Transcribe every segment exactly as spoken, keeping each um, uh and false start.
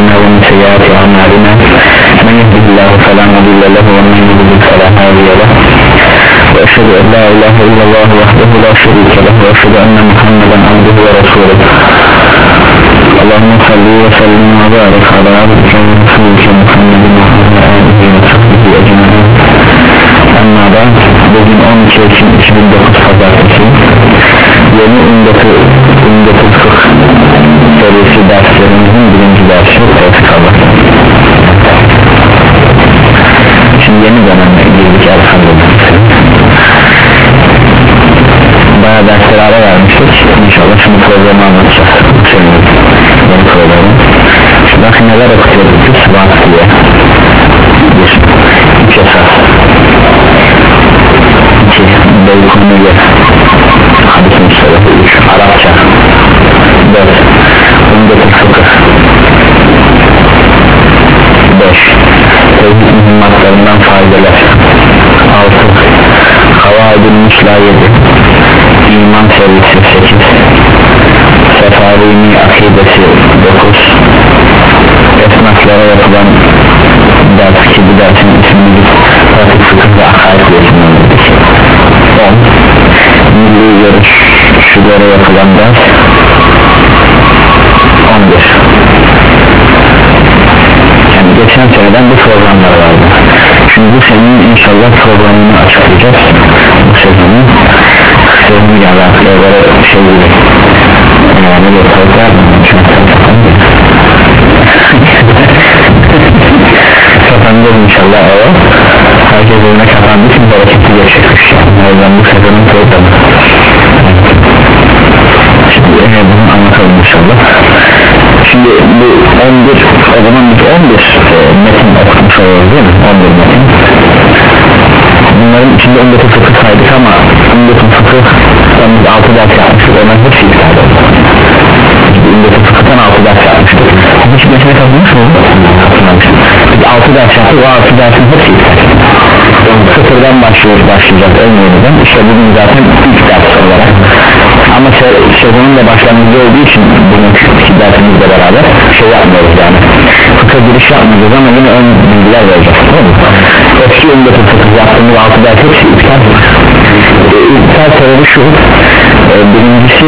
أنفسنا ومن سيئات أعمالنا من يهده الله فلا مضل له ومن يضلل فلا هادي له وأشهد أن لا إله إلا الله وحده لا شريك له وأشهد أن محمدا عبده ورسوله اللهم صل وسلم وبارك على عبدك ورسولك محمد وعلى آله وصحبه أجمعين. Amma ben bugün on iki Ekim iki bin dokuz Pazartesi yeni Ümdet-i Ümdet-i Fıkh serisi derslerimizin birinci dersi tevfik Allah. Şimdi yeni döneme girdik elhamdülillah. Bayağı derslere ara vermiştik. İnşallah şimdi programı anlatacağız. Senin yeni programı. Şimdi bakın neler okuyorduk biz vasfiye. Bir, üç esas. İki, beykonuya. Hadisin sırrı. Üç, Arapça. Dört, Ümdet-i Fıkh. Beş, tevhid mühimmatlarından faydalar. Altı, Havaid-i Müsla. Yedi, İman serisi. Sekiz, Sefarini akidesi. Dokuz, esnaflara yapılan ders ki bu dersin ismini pratik fıkıh ve akaid diyesinler. On, milli görüşlere yapılan ders. On bir, yani geçen seneden bu programlar vardı. Şimdi bu senenin inşallah programını açıklayacağız. Bu sezonun sezonun alakalı şey gibi yani bir program kapandı inşallah. Evet, herkes önüne kapandı için bereketli geçecekmiş. O yüzden bu sezonun programı. Şimdi e, bunu anlatalım inşallah. Şimdi bu on bir, o zaman biz on bir e, metin okumuş oluyoruz değil mi? on bir metin. Bunların içinde Ümdet-i Fıkh saydık ama Ümdet-i Fıkh'tan biz altı ders yapmıştık. Onların hepsi iptal oldu. Ümdet-i Fıkh'tan altı ders yapmıştık. Hiç mesele kazanmış mı? Biz altı ders yaptık, o altı dersin hepsi iptal. Sıfırdan başlıyoruz, başlayacağız en yeniden. İşte bugün zaten ilk ders olarak. Ama se- sezonun da başlangıcı olduğu için bugünkü dersimizle beraber şey yapmıyoruz yani. Fıkha giriş yapmıyoruz ama yine ön bilgiler vereceğiz. Eski Ümdet-i Fıkh yaptığımız altı ders hepsi iptal. E, iptal sebebi şu. E, birincisi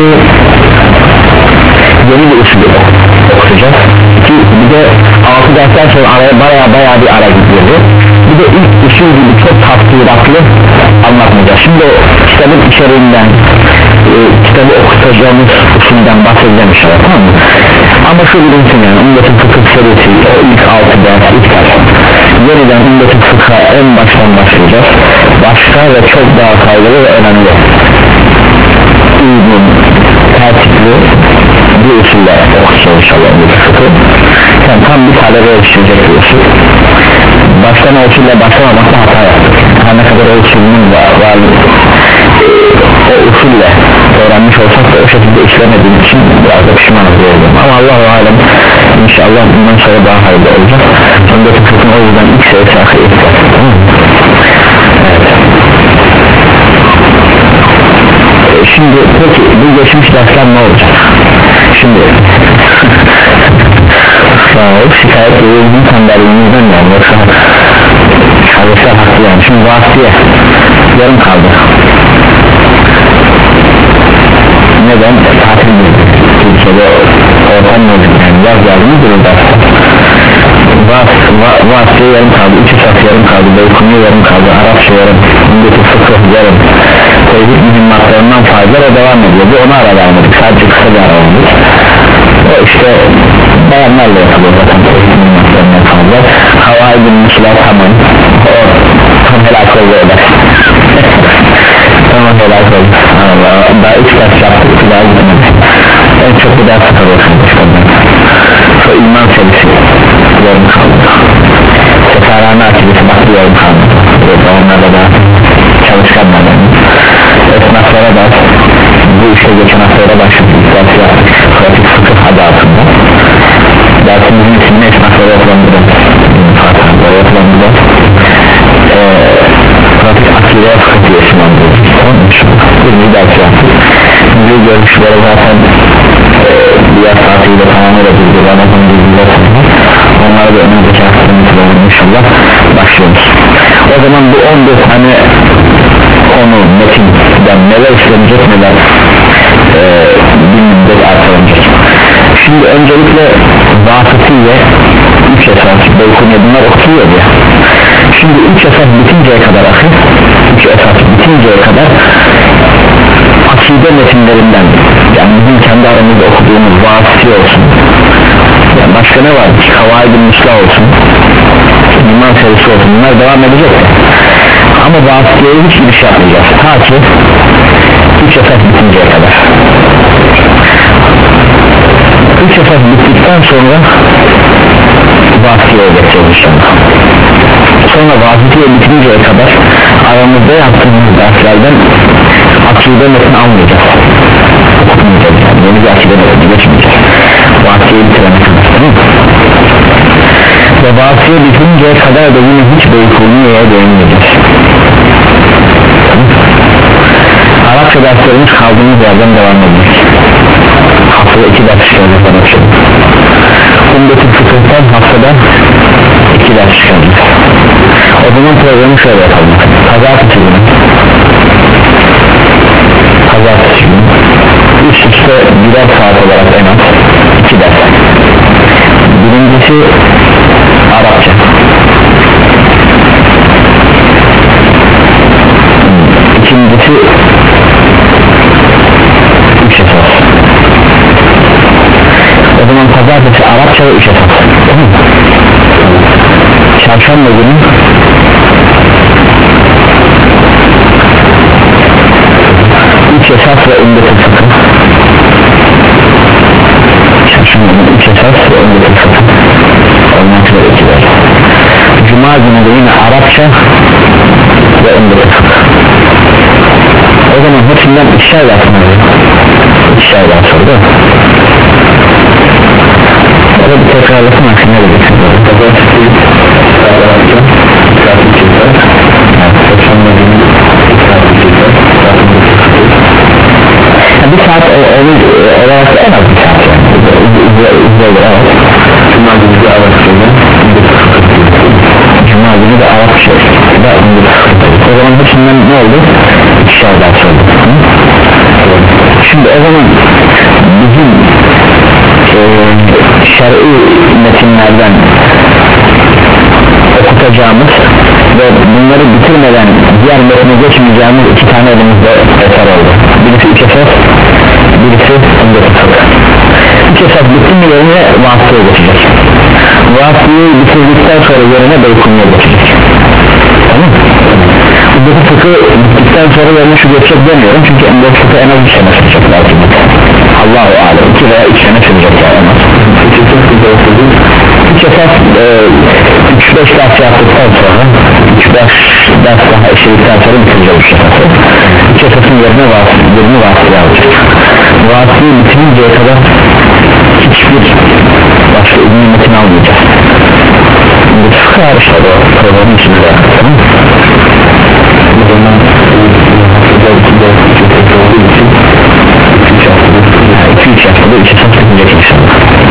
yeni bir usulü okuyacağız ki bir de altı dersler sonra araya baya baya bir ara gidiyordu. Bir de ilk usul gibi çok tafsiratlı anlatmayacağız. Şimdi o kitabın içeriğinden e, kitabı okutacağımız usulden bahsedeceğim inşallah, tamam mı? Ama şu bilinsin yani Ümdet-i Fıkh serisi o ilk altı ders ilk ders yeniden Ümdet-i Fıkh'a en baştan başlayacağız. Başka ve çok daha faydalı ve önemli uygun tertipli bir usulle okuyacağız inşallah Ümdet-i Fıkh'ı. Yani tam bir talebe eriştirecek bir usul. Baştan usulle başlamamakta hata yaptık. Her ne kadar o usulünün var, var o usulle öğrenmiş olsak da o şekilde işlemediğim için biraz da pişmanız diyorum. Ama Allah-u Alem inşallah bundan sonra daha hayırlı olacak. Ümdet-i Fıkh'ın o yüzden ilk serisi akıya ihtiyaç. Evet. Şimdi peki bu geçmiş dersler ne olacak? Şimdi sağlık şikayet ediyoruz tembelliğimizden yani yoksa kardeşler haklı yani. Şimdi vasfiye yarım kaldı. Neden? Tatil girdi. Türkiye'de ortam mevcut yani yaz yardımı durur derste. Vasfiye yarım kaldı. Üç esas yarım kaldı. Beykonuya yarım kaldı. Arapça yarım. Ümdet-i Fıkh yarım. Tevhid mühimmatlarından faydalar devam ediyor. Bu ona ara vermedik. Sadece kısa bir ara verdik. O işte bayanlarla yapılıyor zaten tevhid mühimmatlarından faydalar. Havaid-i Müsla tamam. O tam helak oldu öyle. Tamam helak oldu. Allah daha üç ders yaptık ki daha gitmedi. En çok bir ders kalıyorsun çıkardım. O iman serisi yarım kaldı. Sefarane akidesi bak bir yarım kaldı. Onlarla da çalışkanlardan esnaflara da bu işte geçen haftada başladık ders yaptık. Pratik fıkıh adı altında. Dersimizin ismini esnaflara yapılandırdı. Fatiha'lara yapılandırdı. Ee, pratik akide fıkıh diye isimlandırdı. Tamam mı? Bir ders yaptık. Bu görüşlere zaten e, bir yaz tatiliyle tamamıyla bildi. Ramazan bilgiler sonra onlara da önümüzdeki haftamızda olur inşallah başlıyoruz. O zaman bu on dört tane konu metinden neler işlenecek neler e, bir müddet artırılacak. Şimdi öncelikle vasıtiye üç esas Beykunya bunlar okuyor ya. Şimdi üç esas bitinceye kadar akıl üç esas bitinceye kadar akide metinlerinden, yani bizim kendi aramızda okuduğumuz vasıtiye olsun, yani başka ne var? Kavaid-i Müslah olsun, iman serisi olsun, bunlar devam edecek de. Ama vasıtiyeye hiç giriş yapmayacağız ta ki üç esas bitinceye kadar. Üç esas bittikten sonra vasıtiyeye geçeceğiz inşallah. Sonra vasıtiye bitinceye kadar aramızda yaptığımız derslerden akide metni almayacağız, okutmayacağız, yani yeni bir akide metni geçmeyeceğiz vasıtiye bitirene kadar, değil mi? Ve vasıtiye bitinceye kadar da yine hiç Beykuniye'ye değinmeyeceğiz. Arapça derslerimiz kaldığımız yerden devam edecek. Haftada iki ders çıkaracağız Arapça'da. Umdetül Fıkıh'tan haftada iki ders çıkaracağız. O zaman programı şöyle yapalım. Pazartesi günü Pazartesi günü üst üste birer saat olarak en az iki ders. Birincisi Arapça, İkincisi üç esas. O zaman pazartesi Arapça ve üç esas. Çarşamba günü üç esas ve Umdetül Fıkıh. Çarşamba günü üç esas ve Umdetül Fıkıh olmak üzere iki ders. Cuma günü de yine Arapça ve Umdetül Fıkıh. O zaman hepsinden ikişer ders mi? İkişer ders oldu. Orada bir tekrarlasın aksine edeceksin. Pazartesi Arapça Kâfir Çizler Çarşamba günü Kâfir Çizler bir saat olarak en az bir saat yani. Cuma günü de Arapça'da Cuma günü de Arapça'da o zaman hepsinden ne oldu? İkişer ders oldu. Şimdi o zaman bizim e, şer'i metinlerden okutacağımız ve bunları bitirmeden diğer metne geçmeyeceğimiz iki tane elimizde eser oldu. Birisi üç esas, birisi Umdetül Fıkıh. üç esas bitti mi yerine vasıtaya geçecek. Vasıtayı bitirdikten sonra yerine Beykuniye geçecek. Tamam mı? Umdetül Fıkıh bittikten sonra yerine şu geçecek demiyorum çünkü Umdetül Fıkıh en az üç sene sürecek belki. Allah-u Alem iki veya üç sene sürecek yani en az. üç esas üç beş ders yaptıktan sonra üç beş ders daha eşledikten sonra bitireceğiz üç esası. üç esasın yerine vasıtayı vasıtayı alacak. Vasıtayı bitirinceye kadar hiçbir başka ünlü metin almayacağız. Bu fıkıh hariçler o programın içinde yapalım. Bu zaman iki üç haftada üç esas bitecek inşallah.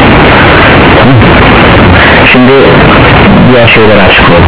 Şimdi diğer şeyler açık oldu.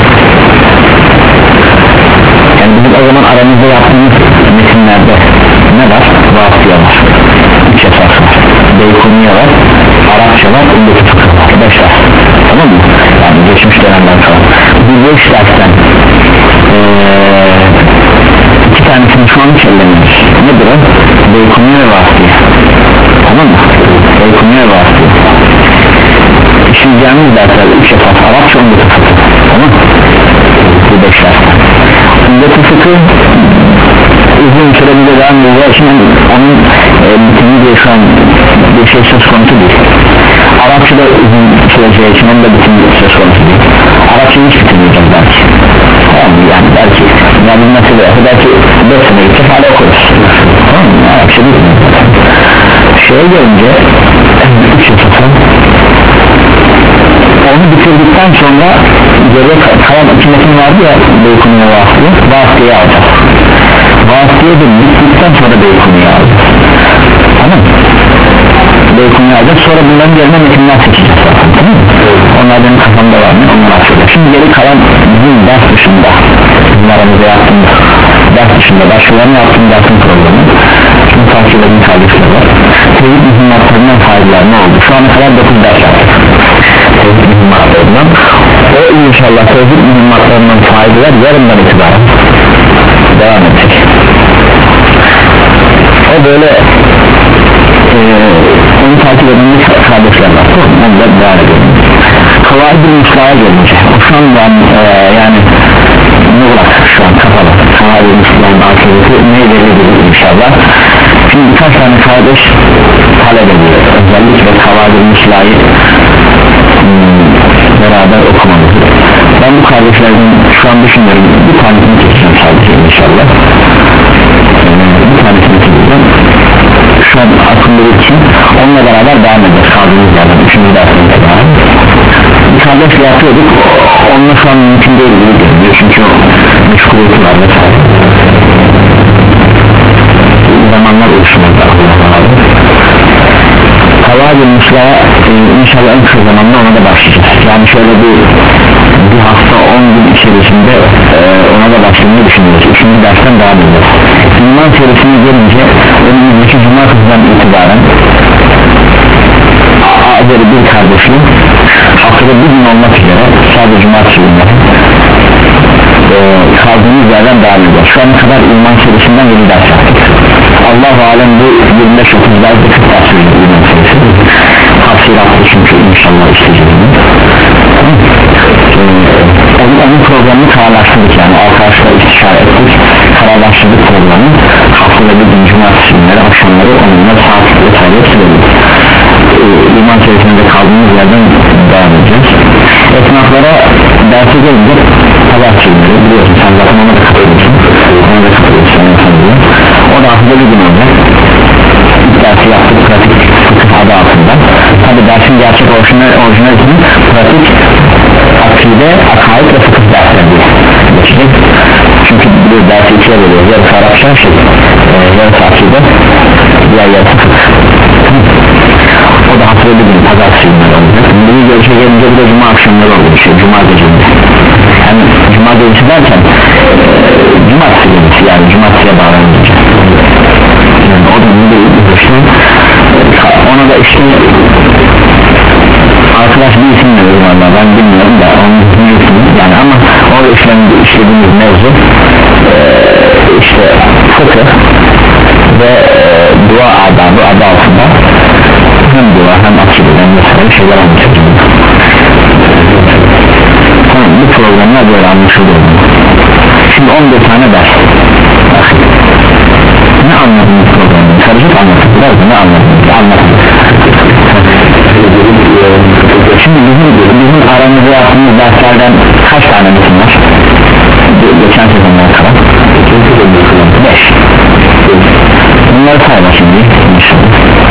Yani bizim o zaman aramızda yaptığımız metinlerde ne var? Vasıtiye var, üç esas var, Beykuniye var, Arapça var, Umdetül Fıkıh var, beş var. Tamam mı? Yani geçmiş dönemden sonra bu beş dersten ee, iki tanesini şu an hiç ellememiş. Nedir o? Beykuniye ve Vasıtiye. Tamam mı? Beykuniye ve Vasıtiye. İşleyeceğimiz dersler üç esas Arapça, Umdetül Fıkıh. Tamam mı? Bu beş dersten Umdetül Fıkıh uzun süre bize devam ediyor. Şimdi onun e, bitimi diye şu an bir şey söz konusu değil. Arapçada uzun süreceği için onun da bitimi söz konusu değil. Arapçayı hiç bitirmeyeceğiz belki. Tamam mı? Yani belki yani bir mesele yapı belki dört sene gidecek hala okuruz. Tamam mı? Arapça bitmiyor. Şeye gelince üç esasın onu bitirdikten sonra geriye kalan iki metin vardı ya Beykuniye Vasıtiye, Vasıtiye'yi alacağız. Vasıtiye de bittikten sonra Beykuniye'yi alacağız. Tamam mı? Beykonu'yu alacağız, sonra bunların yerine metinler seçeceğiz zaten. Onlar benim kafamda var mı? Onlar söyleyeceğim. Şimdi geri kalan bizim ders dışında, bizim aramızda yaptığımız ders dışında başkalarına yaptığım dersin programı, şimdi takip edin kardeşler var. Tevhid mühimmatlarından faydalar ne oldu? Şu ana kadar dokuz ders yaptık. Tevhid mühimmatlarından, o inşallah tevhid mühimmatlarından faydalar yarından itibaren devam edecek. O böyle e, onu takip eden kardeşler var. Onu da devam edelim. Kavaid-i Müslah'a gelince o şu an yani, e, yani muğlak şu an kapalı. Kavaid-i Müslah'ın akıbeti neyle ilgili inşallah. Şimdi birkaç tane kardeş talep ediyor. Özellikle Kavaid-i Müslah'ı hmm, beraber okumamız. Ben bu kardeşlerden şu an düşünüyorum, bir tanesini çekeceğim sadece inşallah. Bir tanesini çekeceğim. Şu an aklımda için onunla beraber devam edeceğiz kaldığımız yerden üçüncü dersinde beraber. Bir kardeşle yapıyorduk, onunla şu an mümkün değil diyor çünkü o meşguliyeti var vesaire. Zamanlar oluşmaz Allah'a. Kavaid-i Müslah'a e, inşallah en kısa zamanda ona da başlayacağız. Yani şöyle bir bir hafta on gün içerisinde e, ona da başlamayı düşünüyoruz. Üçüncü dersten devam edeceğiz. İman serisine gelince önümüzdeki cumartesiden itibaren Azeri bir kardeşim haftada bir gün olmak üzere sadece cumartesi günleri e, kaldığımız yerden devam edeceğiz. Şu ana kadar iman serisinden yeni ders yaptık. Allah-u Alem bu yirmi beş otuz ders ders veriyor iman serisi. Tafsiratlı çünkü inşallah isteyeceğiz. Ee, onun programını kararlaştırdık yani arkadaşlar istişare ettik, kararlaştırdık programı. Haftada bir gün cumartesi günleri akşamları onunla saat vesaire söyledik. Ee, iman serisinde kaldığımız yerden devam edeceğiz. Esnaflara derse gelince pazartesi günleri biliyorsun sen zaten ona da katılıyorsun, ona da katılıyorsun. O da haftada bir gün olacak. Dersi yaptık pratik fıkıh adı altında. Tabi dersin gerçek orijinal orijinal için pratik akide, akaid ve fıkıh dersleri geçecek. Çünkü bu dersi ikiye bölüyoruz. Yarısı Arapça şey, e, yarısı akide, diğer yarısı fıkıh. O da haftada bir gün pazartesi günleri olacak. Bunu görüşe gelince bir de cuma akşamları oluyor şey, cuma gecinde. Yani cuma gecesi derken e, cumartesi gecesi yani cumartesiye bağlanacak. Yani o da bunu işte, ona da işte arkadaş bir isim veriyor valla ben bilmiyorum da onun ismi yani ama o işlemde işlediğimiz mevzu e, işte fıkıh ve e, dua adabı adı altında hem dua hem akideden vesaire şeyler anlatacağım. Tamam, bu programlar böyle anlaşılıyor. Şimdi on bir tane ders. Ne anladın bu programı? Karışık anlatın biraz da ne anladın? Anlatın. Şimdi bizim, bizim aramızda yaptığımız derslerden kaç tane metin var? Geçen sezonlar kadar beş. Bunları sayma şimdi inşallah.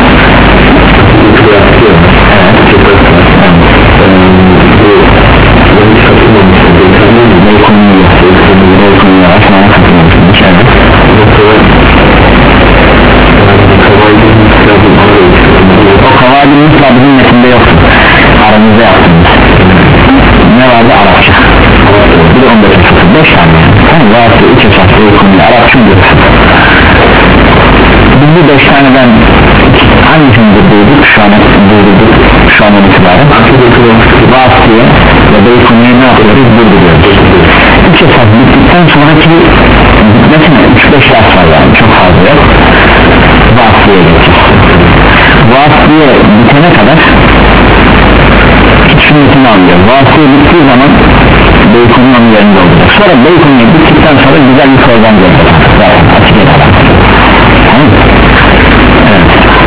O Kavaid-i Müslah bizim metinde yoktu. Aramızda yaptığımız ne vardı? Arapça. Bir de on beş esası beş tane yani varsa üç esası konuyu Arapça bir esası. Biz bu beş taneden hangisini de duyduk şu an duyduk şu an itibaren vasıtiye ve beş konuyu ne yapıyoruz durduruyoruz. üç esas bittikten sonraki mesela üç beş ders var yani çok fazla yok. Vasıtiye geçeceğiz. Vasıtiye bitene kadar sünnetini alıyor. Vasıtiye bittiği zaman Beykonu'nun yerinde olacak. Sonra Beykonu'ya bittikten sonra güzel bir program gelecek. Zaten açık edin. Tamam mı? Evet.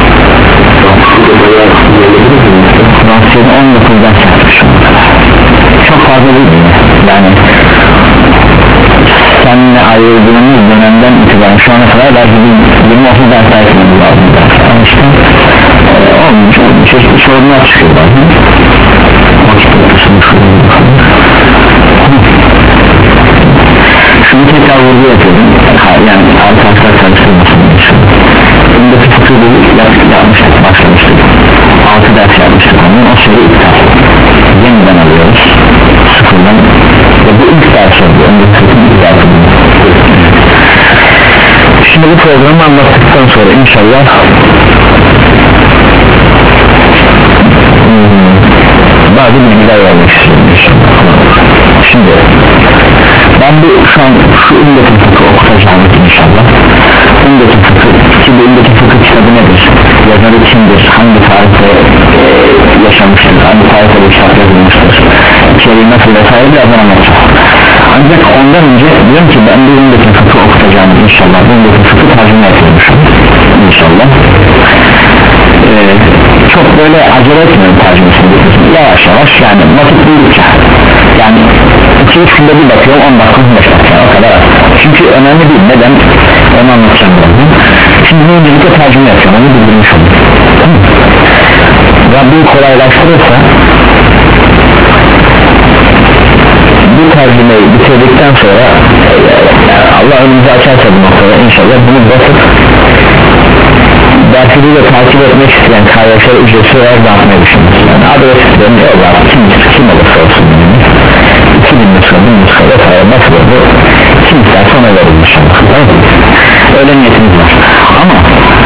Vasıtiye'de on dokuz ders yaptık şu anda. Çok fazla değil mi? Yani seninle ayrıldığımız dönemden itibaren şu ana kadar belki yirmi otuz ders yapmamız lazım. Ama işte olmuş olmuş çeşitli sorunlar çıkıyor bazen. Şunu tekrar vurgu yapıyorum yani arkadaşlar karıştırmasın. Bundaki fıkıhı yapmıştık başlamıştık. bu programı anlattıktan sonra inşallah hmm, bazı bilgiler vermek istiyorum. Şimdi ben bu şu an şu ümmetin fıkı okutacağım inşallah. Ümmetin fıkı ki bu ümmetin fıkı kitabı nedir? Yazarı kimdir? Hangi tarihte e, yaşamıştır? Hangi tarihte bu kitap yazılmıştır? İçeriği nasıl vesaire birazdan anlatacağım. Ancak ondan önce diyorum ki ben bu ümmetin fıkı okutacağım inşallah. Bu ümmetin fıkı tercüme yapıyormuşum inşallah. Ee, çok böyle acele etmiyorum tercümesini, yavaş yavaş yani vakit buldukça, yani iki üç günde bir bakıyorum, on dakika on beş dakika o kadar. Çünkü önemli değil, neden onu anlatacağım birazdan. Şimdi bu öncelikle tercüme yapıyorum, onu bildirmiş oldum. Rabbim kolaylaştırırsa bu tercümeyi bitirdikten sonra yani Allah önümüzü açarsa bu noktada inşallah bunu basıp dersini de takip etmek isteyen kardeşler ücretsiz olarak dağıtmayı düşünüyoruz. Yani adreslerini yollar, kim, kim olursa olsun iki bin nuska, bin nuska vesaire nasıl olur, kim isterse ona verir inşallah. Öyle niyetimiz var ama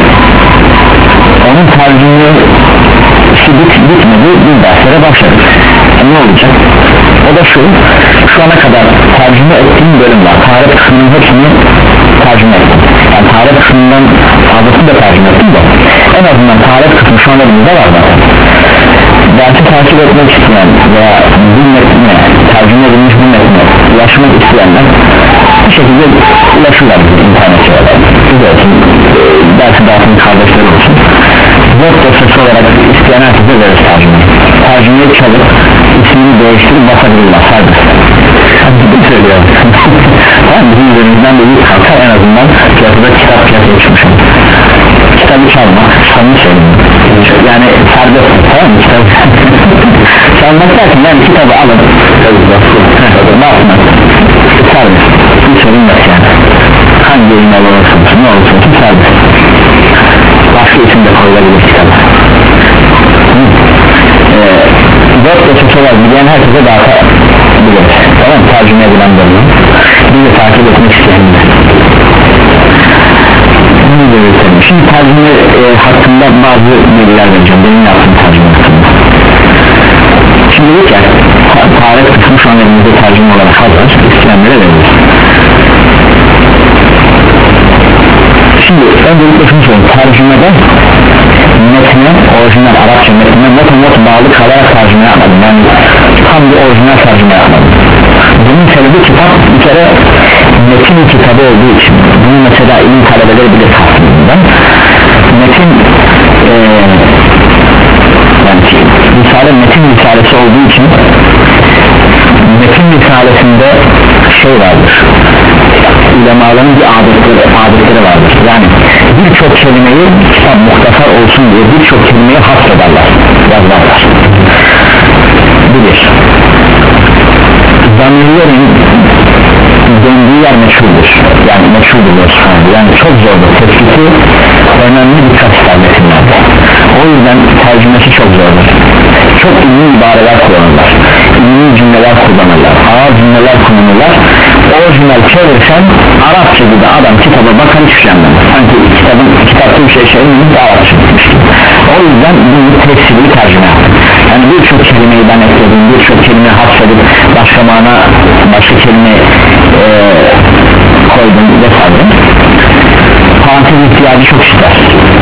onun tercümesi bit, bitmedi, bir derslere başladık. Ne olacak? O da şu, şu ana kadar tercüme ettiğim bölüm var. Tarih kısmının hepsini tercüme ettim. Yani tarih kısmından fazlasını da tercüme ettim de en azından tarih kısmı şu an elimizde var zaten. Dersi takip etmek isteyen veya bu metne, tercüme edilmiş bu metne ulaşmak isteyenler bir şekilde ulaşırlar bize internete olarak. Biz olsun, dersi dağıtın kardeşler olsun. Word dosyası olarak isteyen herkese veririz tercümeyi. Tercümeyi çalıp ismini değiştirip basabilirler serbest. Ciddi söylüyorum. Tamam, bizim üzerimizden de bir kalka en azından piyasada kitap piyasaya çıkmış olur. Kitabı çalmak, samimi söyleyeyim. Yani serbest, tamam mı? Kitabı çalmak derken yani kitabı alın. Basmak, serbest. Bir sorun yok yani. Hangi yayın olursunuz, ne olursunuz, serbest. Başka isim de koyulabilir kitaba. Dört dosyası var, bilen herkese dağıtabilir. Tamam, tercüme edilen bölüm. Bir de takip etmek isteyenler. Şimdi tercüme e, hakkında bazı bilgiler vereceğim. Benim yaptığım tercüme hakkında. Şimdi dedik ya, tarih kısmı şu an elimizde tercüme olarak hazır. İsteyenlere verilir. Şimdi öncelikle şunu söyleyeyim, tercümede metne, orijinal Arapça metnine not not bağlı kalarak tercüme yapmadım, yani tam bir orijinal tercüme yapmadım. Bunun sebebi kitap bir kere metin kitabı olduğu için, bunu mesela ilim talebeleri bile tahminimden metin ee, yani risale metin risalesi olduğu için metin risalesinde şey vardır, ulemaların bir adetleri, adetleri vardır. Yani birçok kelimeyi kitap muhtasar olsun diye birçok kelimeyi hasrederler, yazarlar. Bilir. Zamirlerin döndüğü yer meşhurdur. Yani meşhurdur. Yani çok zordur. Tespiti önemli dikkat ister metinlerde. O yüzden tercümesi çok zordur. Çok ünlü ibareler kullanırlar. Ünlü cümleler kullanırlar. Ağır cümleler kullanırlar. Orijinal çevirsen Arapça gibi adam kitaba bakar hiç şey anlamaz. Sanki kitabın, kitapta bir şey çevirmemiş de Arapça bitmiş. O yüzden bunu tefsirli tercüme yaptım. Yani birçok kelimeyi ben ekledim, birçok kelime hapsedip başka mana, başka kelime e, koydum vesaire. Parantez ihtiyacı çok ister.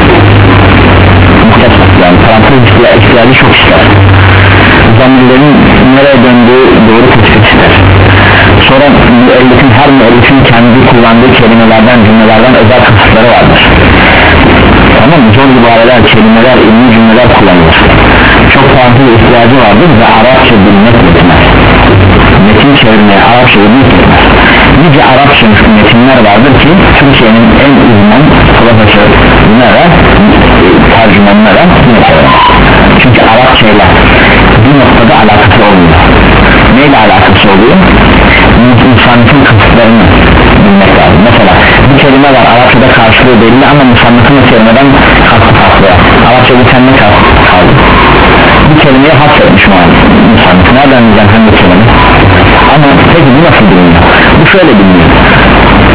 Yani parantez ihtiyacı çok ister. Zamirlerin nereye döndüğü doğru tespit ister. Sonra müellifin, her müellifin kendi kullandığı kelimelerden, cümlelerden özel kısıtları vardır. Tamam mı? Zor ibareler, kelimeler, ilmi cümleler kullanılır. Çok farklı ihtiyacı vardır ve Arapça bilmek yetmez. Metin çevirmeye Arapça bilmek yetmez. Nice Arapça metinler vardır ki Türkiye'nin en uzman profesörlere, tercümanlara yetmez. Çünkü Arapça ile bir noktada alakası olmuyor. Neyle alakası oluyor? Müsannifin kısıtlarını bilmek lazım. Mesela bir kelime var, Arapçada karşılığı belli ama müsannifin o kelimeden farklı farklı. Arapça bir kelime kaldı. Bir kelimeye hasretmiş müsannif. Nereden bilen hangi kelime? Ama peki bu nasıl biliniyor? Bu şöyle biliniyor.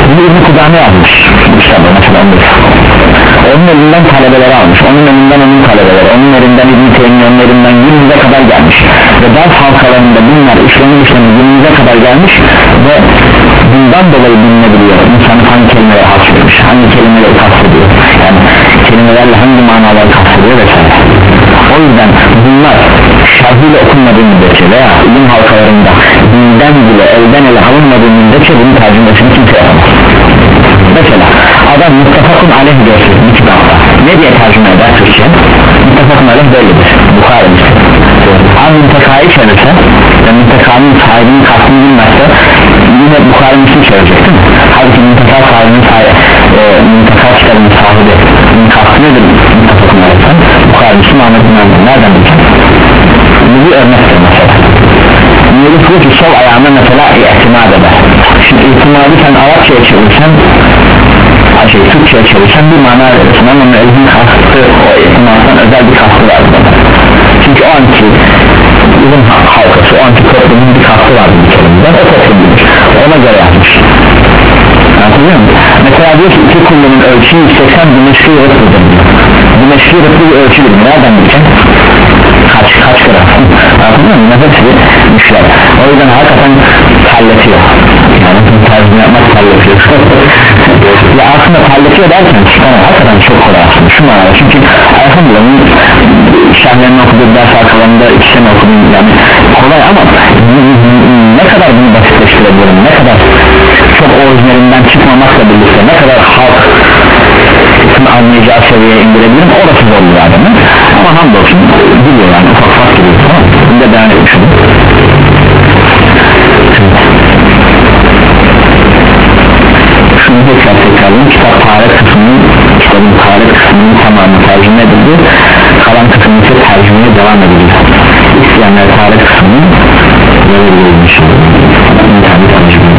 Bu İbn-i Kudame yazmış bu kitabı mesela onun elinden talebeleri almış, onun elinden onun talebeleri, onun elinden İbn-i Teymiye, onun elinden günümüze kadar gelmiş ve ders halkalarında bunlar işlemi işlemi günümüze kadar gelmiş ve bundan dolayı bilinebiliyor insan hangi kelimeleri hasrediyor, hangi kelimeleri kastediyor, yani kelimelerle hangi manaları kastediyor vesaire. O yüzden bunlar şerhiyle okunmadığı müddetçe veya ilim halkalarında dinden bile elden ele alınmadığı müddetçe bunun tercümesini kimse yapamaz. Mesela adam muttefakun aleyh diyorsun bir kitapta, ne diye tercüme eder Türkçe? Muttefakun aleyh böyledir, Bukhari misin? Ama müntekayı çevirse ve müntekanın sahibinin kastını bilmezse yine Bukhari misin çevirecek değil mi? Halbuki münteka sahibinin sahibi, e, münteka kitabının sahibi kastı nedir muttefakun aleyh'ten? Bukhari misin Ahmet bin Ahmet, nereden bileceğim? Bu bir örnektir mesela. Müellif diyor ki sol ayağına mesela ihtimad eder. Şimdi ihtimadı sen Arapçaya çevirsen, şey, Türkçe'ye çevirsen bir mana verirsin ama müellifin kastı o ihtimaddan özel bir kastı var burada. Çünkü o anki ilim halkası, o anki toplumun bir kastı var bir kelimden, o toplum bilir, ona göre yazmış. Anlıyor musun? Mesela diyor ki iki kullumun ölçüyü yüz seksen güneşli rıtlıdır diyor. Güneşli rıtlı bir ölçüdür, nereden bileceksin? Kaç, kaç gram? Anlıyor musun? Hepsi müşler. O yüzden hakikaten terletiyor. Yani tercih yapmak terletiyor. Ya aslında terletiyor derken yani hakikaten çok kolay aslında şu manada, çünkü elhamdülillah şerhlerini okuduğu ders arkalarında iki sene okudum, yani kolay ama ne kadar bunu basitleştirebilirim, ne kadar çok orijinalinden çıkmamakla birlikte ne kadar halk anlayacağı seviyeye indirebilirim, orası zorluyor adamın ama hamdolsun biliyor yani ufak ufak geliyor, tamam mı? Bunu da beyan etmiş oldum. Şunu tekrar tekrarlayayım, kitap taharet kısmının kitabın taharet kısmının tamamı tercüme edildi, kalan kısmı ise tercümeye devam edildi. İsteyenler taharet kısmının verilmiş internet tercüme.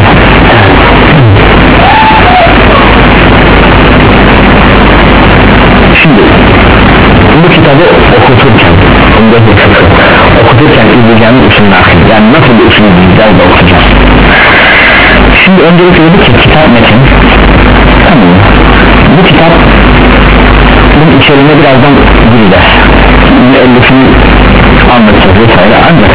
Şimdi bu kitabı okuturken okuturken izleyeceğimiz usulün akhir, yani nasıl bir usul izleyeceğiz de okuyacağız. Şimdi öncelikle dedik ki kitap metin, tamam mı? Bu kitap bunun içeriğine birazdan gireceğiz, müellifini anlatacağız vesaire, ancak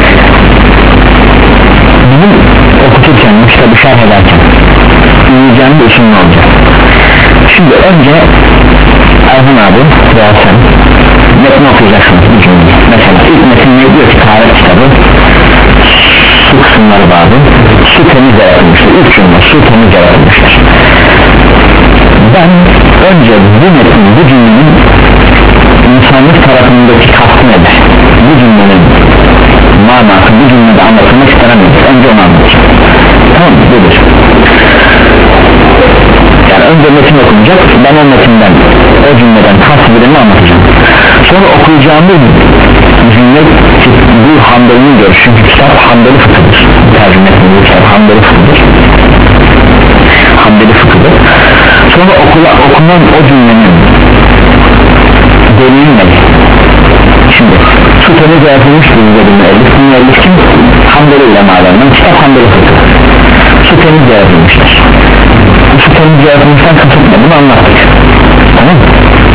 bizim okuturken bu kitabı şerh ederken izleyeceğimiz usul ne olacak? Şimdi önce Erhan abi veya sen metni okuyacaksınız bir cümle. Mesela ilk metin ne diyor ki taharet kitabı su kısımları vardı, su temiz yaratılmıştır, ilk cümle su temiz yaratılmıştır. Ben önce bu metnin, bu cümlenin insanlık tarafındaki kastı nedir, bu cümlenin manası, bu cümlede anlatılmak istenemeyiz, önce onu anlatacağım, tamam mı? Budur. Yani önce metin okunacak, ben o metinden, o cümleden tasvirimi anlatacağım. Sonra okuyacağımız cümle bu Hanbeli'nin görüşü, çünkü kitap Hanbeli fıkıdır, tercüme ettiğimiz kitap Hanbeli fıkıdır, Hanbeli fıkıdır. Sonra okula, okunan o cümlenin delili ne? Şimdi su temiz yaratılmıştır üzerinde elif, bunun elif kim? Hanbeli ulemalarından, kitap Hanbeli fıkıdır, su temiz yaratılmıştır. Bu su temiz yaratılmıştan kasıt ne? Bunu anlattık, tamam mı?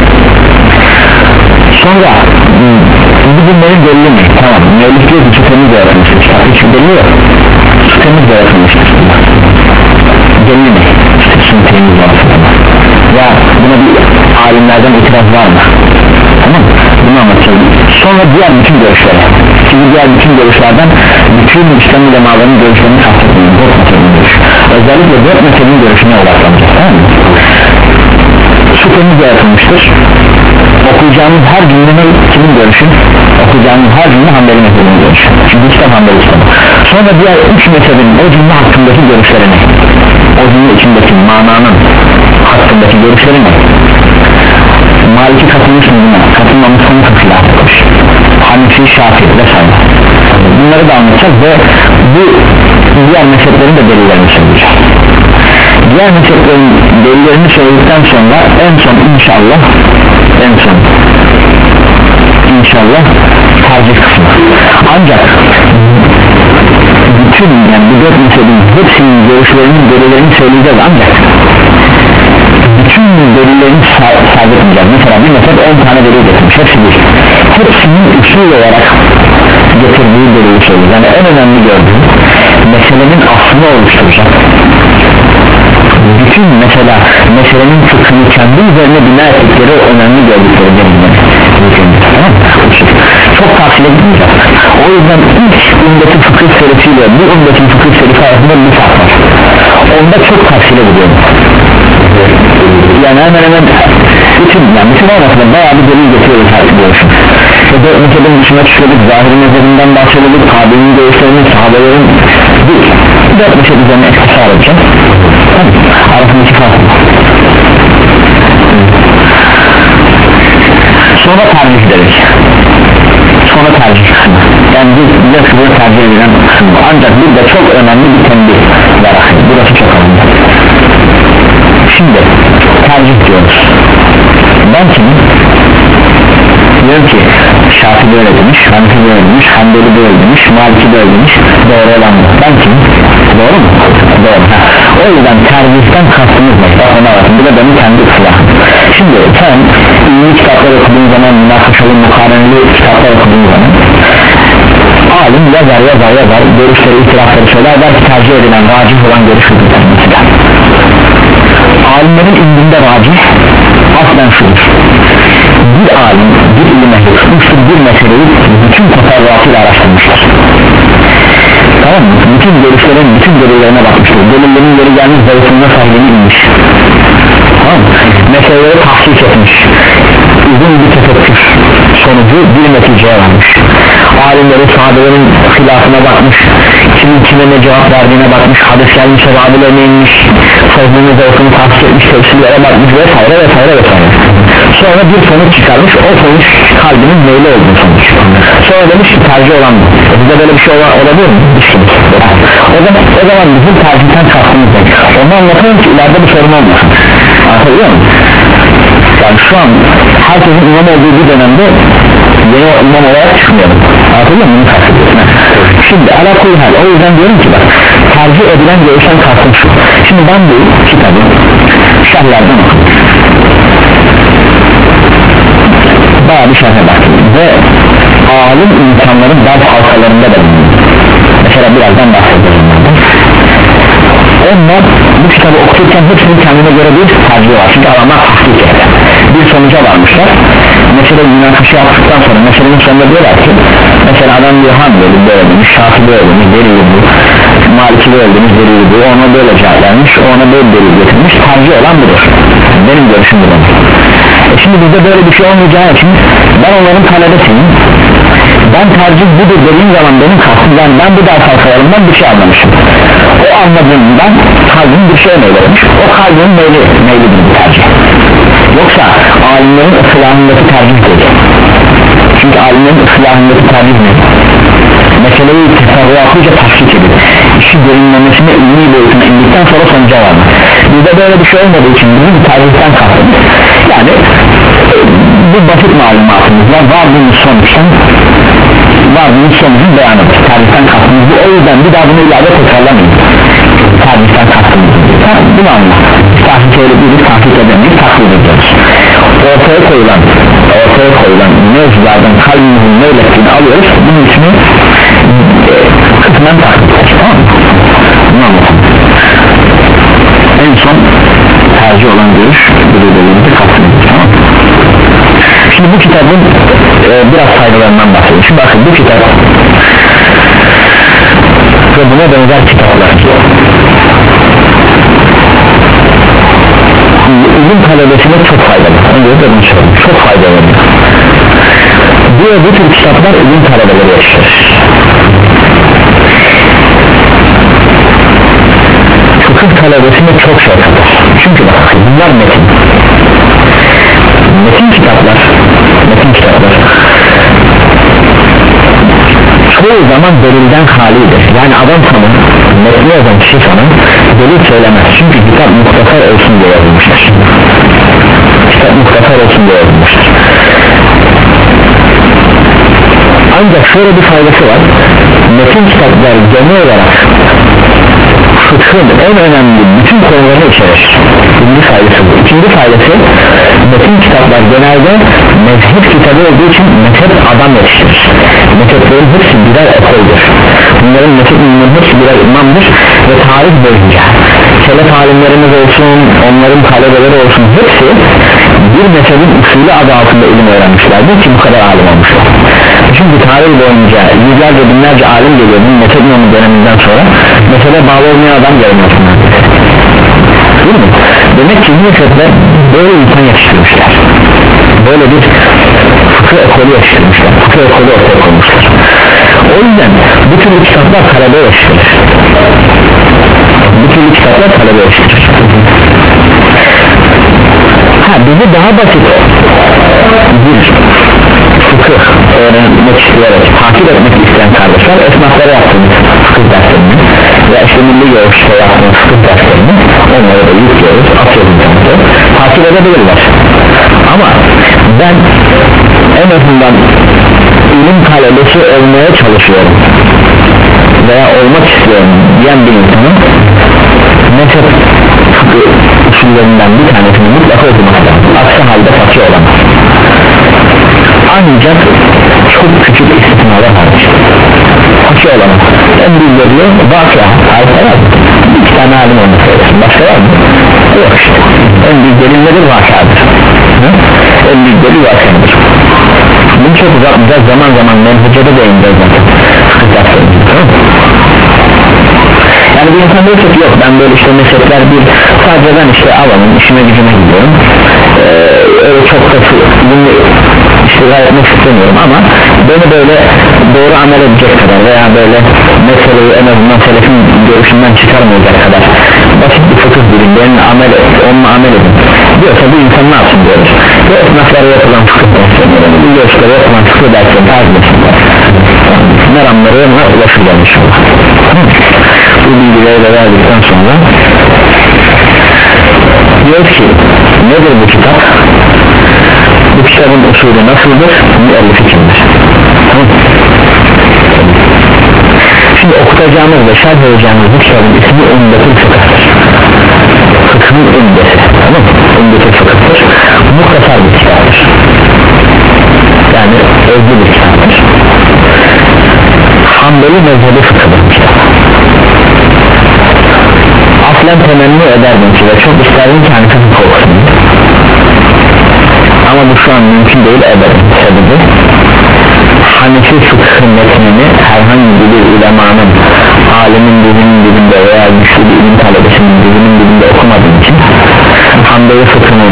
Sonra bu cümlenin delili mi? Tamam, müellif diyor ki su temiz yaratılmıştır, kitap hiç delili yok, su temiz yaratılmıştır. Delili mi? İşte su temiz yaratılmıştır. Ya buna bir alimlerden itiraz var mı? Tamam mı? Bunu anlatacağım. Sonra diğer bütün görüşler, şimdi diğer bütün görüşlerden bütün İslam ulemalarının görüşlerini kastetmiyor, dört mezhebin görüşü, özellikle dört mezhebin görüşüne odaklanacağız, tamam mı? Su temiz yaratılmıştır. Okuyacağımız her cümlenin kimin görüşü? Okuyacağımız her cümle Hanbeli mezhebinin görüşü, çünkü kitap Hanbeli kitabı. Sonra diğer üç mezhebin o cümle hakkındaki görüşlerini, o cümle içindeki mananın hakkındaki görüşlerini, Maliki katılmış mı buna? Katılmamışsa mı katılmış? Hanefi, Şafii vesaire. Bunları da anlatacağız ve bu diğer mezheplerin de delillerini söyleyeceğiz. Diğer mezheplerin delillerini söyledikten sonra en son inşallah en son inşallah tercih kısmı. Ancak bütün yani bu dört mezhebin hepsinin görüşlerinin delillerini söyleyeceğiz ancak bütün delillerini sabitmeyeceğiz. Mesela bir mezhep on tane delil getirmiş, hepsi bir hepsinin usul olarak getirdiği delili söylüyor. Yani en önemli gördüğüm meselenin aslını oluşturacak bütün mesela meselenin fıkhını kendi üzerine bina ettikleri o önemli gördükleri deliller. Tamam mı? Çok tavsiye gitmeyeceğiz. O yüzden ilk ümmetin fıkıh serisiyle bu ümmetin fıkıh serisi arasında bir fark var. Onda çok tavsiye ediyorum. Yani hemen hemen bütün yani bütün olmasın bayağı bir delil getiriyoruz her görüşüm. Ve dört mezhebin dışına çıkıyorduk, zahiri mezhebinden bahsediyorduk, tabi'in görüşlerinin, sahabelerin bir dört mezheb üzerine iktisar edeceğim. Arasındaki fark. Sonra tercih dedik. Sonra tercih kısmı. Yani bir bize sıvı tercih edilen kısmı. Ancak burada çok önemli bir tembih var. Burası çok önemli. Şimdi tercih diyoruz. Ben kimim? Diyorum ki Şafii böyle demiş, Hanefi böyle demiş, Hanbeli böyle demiş, Maliki böyle demiş, doğru olan bu. Ben kimim? Doğru mu? Doğru. Ha. O yüzden tercihten kastımız ne? Bak ona bakın, bu da benim kendi ıslahım. Şimdi sen iyi kitaplar okuduğun zaman, münakaşalı, mukareneli kitaplar okuduğun zaman alim yazar yazar yazar görüşleri, itirafları söyler, belki tercih edilen, racih olan görüşleri mesela. Alimlerin indinde racih aslen şudur: bir alim, bir ilim ehli tutmuştur, bir meseleyi bütün tasarruatıyla araştırmıştır. Tamam mı? Bütün görüşlerin, bütün delillerine bakmıştır. Delillerin yeri gelmiş, zayıflığına sahibini inmiş. Tamam mı? Meseleleri tahsis etmiş. Uzun bir tefekkür sonucu bir neticeye varmış. Alimleri, sahabelerin hilafına bakmış, kimin kime ne cevap verdiğine bakmış, hadis gelmiş, ravilerine inmiş, sözlüğünü zayıflığını tahsis etmiş, tefsirlere bakmış vesaire vesaire vesaire. Sonra bir sonuç çıkarmış, o sonuç kalbinin meyli olduğu sonuç. Sonra demiş ki tercih olan bu. Bize böyle bir şey ola, olabilir mi? O zaman, o zaman bizim tercihten kastımız ne? Onu anlatalım ki ileride bir sorun olmasın. Anlatabiliyor muyum? Yani şu an herkesin imam olduğu bir dönemde yeni imam olarak çıkmayalım. Anlatabiliyor muyum? Şimdi alakalı hal. O yüzden diyorum ki bak, tercih edilen görüşen kastım şu. Şimdi ben bu kitabı şerhlerden okudum. Bayağı bir şerhe baktım ve alim insanların bazı halkalarında da bulundum. Mesela birazdan bahsedeceğim. Onlar bu kitabı okurken hepsinin kendine göre bir tercih var. Çünkü adamlar tahkik eder. Bir sonuca varmışlar. Mesela münakaşa yaptıktan sonra meselenin sonunda diyorlar ki mesela adam diyor Hanbeli böyle demiş, Şafii böyle demiş, delili bu, Maliki böyle demiş, delili bu, ona böyle cevap vermiş, ona böyle delil getirmiş, tercih olan budur. Benim görüşüm bu. E şimdi bizde böyle bir şey olmayacağı için ben onların talebesiyim. Ben tercih budur dediğim zaman benim kastım, yani ben bu ders halkalarından bir şey anlamışım. O anladığımdan kalbim bir şey meylemiş, o kalbim meyli, meyli bir tercih. Yoksa alimlerin ıslahındaki tercih değil. Çünkü alimlerin ıslahındaki tercih ne? Meseleyi tasarruatlıca tahkik edip işi derinlemesine ilmi boyutuna indikten sonra sonuca varmak. Bizde böyle bir şey olmadığı için bizim tercihten kastımız yani bu basit malumatımız var, vardığımız sonuçtan vardığımız sonucun beyanıdır. Tercihten kastımız bu, o yüzden bir daha bunu ileride tekrarlamayın. Tercihten kastımız bunu anla. Tahkik edebiliriz, tahkik edemeyiz, taklit ediyoruz. Ortaya koyulan ortaya koyulan mevzulardan kalbimizin meylettiğini alıyoruz, bunun ismi e, kısmen taklit ediyoruz. Tamam mı? Bunu anlatalım. En son tercih olan görüş bilgilerimizi kastediyoruz. Tamam mı? Şimdi bu kitabın e, biraz faydalarından bahsedeyim. Şimdi bakın bu kitap ve buna benzer kitaplar ilim talebesine çok faydalı. Çok faydalı. Bu bu tür kitaplar ilim talebeleri yaşar. Fıkıh talebesine çok şey katar. Çünkü bak bunlar metin. Metin kitaplar, metin kitaplar çoğu zaman delilden halidir. Yani adam sana, metni yazan kişi sana delil söylemez. Çünkü kitap muhtasar olsun diye yazılmıştır. Kitap muhtasar olsun diye yazılmıştır. Ancak şöyle bir faydası var. metin kitaplar genel olarak fıkhın en önemli bütün konularını içerir. Birinci faydası bu. İkinci faydası, metin kitaplar genelde mezhep kitabı olduğu için mezhep adam yetiştirir. Mezheplerin hepsi birer ekoldur. Bunların mezheplerinin hepsi birer imamdır ve tarih boyunca selef alimlerimiz olsun, onların talebeleri olsun, hepsi bir mezhebin usulü adı altında ilim öğrenmişlerdir ki bu kadar alim olmuşlar. Çünkü tarih boyunca yüzlerce binlerce alim geliyor bu mezhep imamı döneminden sonra mesele bağlı olmayan adam gelmiyor. Değil mi? Demek ki bu mezhepler böyle insan yetiştirmişler, böyle bir fıkıh ekolü yetiştirmişler, fıkıh ekolü ortaya koymuşlar. O yüzden bu türlü kitaplar talebe yetiştirir, bu türlü kitaplar talebe yetiştirir. Ha, bizi daha basit bir fıkıh öğrenmek isteyerek, takip etmek isteyen kardeşler esnaflara yaptığımız fıkıh derslerini ve işte milli görüşte yaptığımız fıkıh derslerini onları da yüklüyoruz, atıyoruz yani, takip edebilirler. Ama ben en azından ilim talebesi olmaya çalışıyorum veya olmak istiyorum diyen bir insanın mezhep fıkıh usullerinden bir tanesini mutlaka okumak lazım. Aksi halde fakir olamaz. Ancak çok küçük istisnalar hariç fakir olamaz. En büyük veriyor vakıa harika var mı? İki tane alim olmak söylesin, başka var mı? Yok işte. En büyük delil nedir? Vakıadır. En büyük delil vakıadır. Bunu çok uzatmayacağız, zaman zaman menhecede değineceğiz zaten. Yani bir insan diyorsa ki yok ben böyle işte mezhepler bir sadece ben işte alanım işime gücüme gidiyorum ee, öyle çok da bunu iştigal etmek istemiyorum ama beni böyle doğru amel edecek kadar veya böyle meseleyi en azından selefin görüşünden çıkarmayacak kadar basit bir fıkıh bilin benim amel et, onunla amel edin diyorsa bu insan ne yapsın diyoruz ve esnaflara yapılan fıkıh dersleri bu görüşlere yapılan fıkıh dersleri takip etsinler meramlarına ulaşırlar inşallah. Bu bilgileri de verdikten sonra diyor ki nedir bu kitap? Bu kitabın usulü nasıldır? Müellifi kimdir? Tamam. Şimdi okutacağımız ve şerh edeceğimiz bu kitabın ismi Umdetül Fıkıh'tır. Fıkhın umdesi. Tamam mı? Umdetül Fıkıh'tır. Muhtasar bir kitaptır. Yani özlü bir kitaptır. Hanbeli mezhebi fıkhıdır bu kitap. Aslen temenni ederdim ki ve çok isterdim ki hani fıkıh okusun. Ama bu şu an mümkün değil ederim. Sebebi Hanefi fıkhı metnini herhangi bir ulemanın alimin dilinin dilinde veya güçlü bir ilim talebesinin dilinin dilinde okumadığım için Hanbeli fıkhını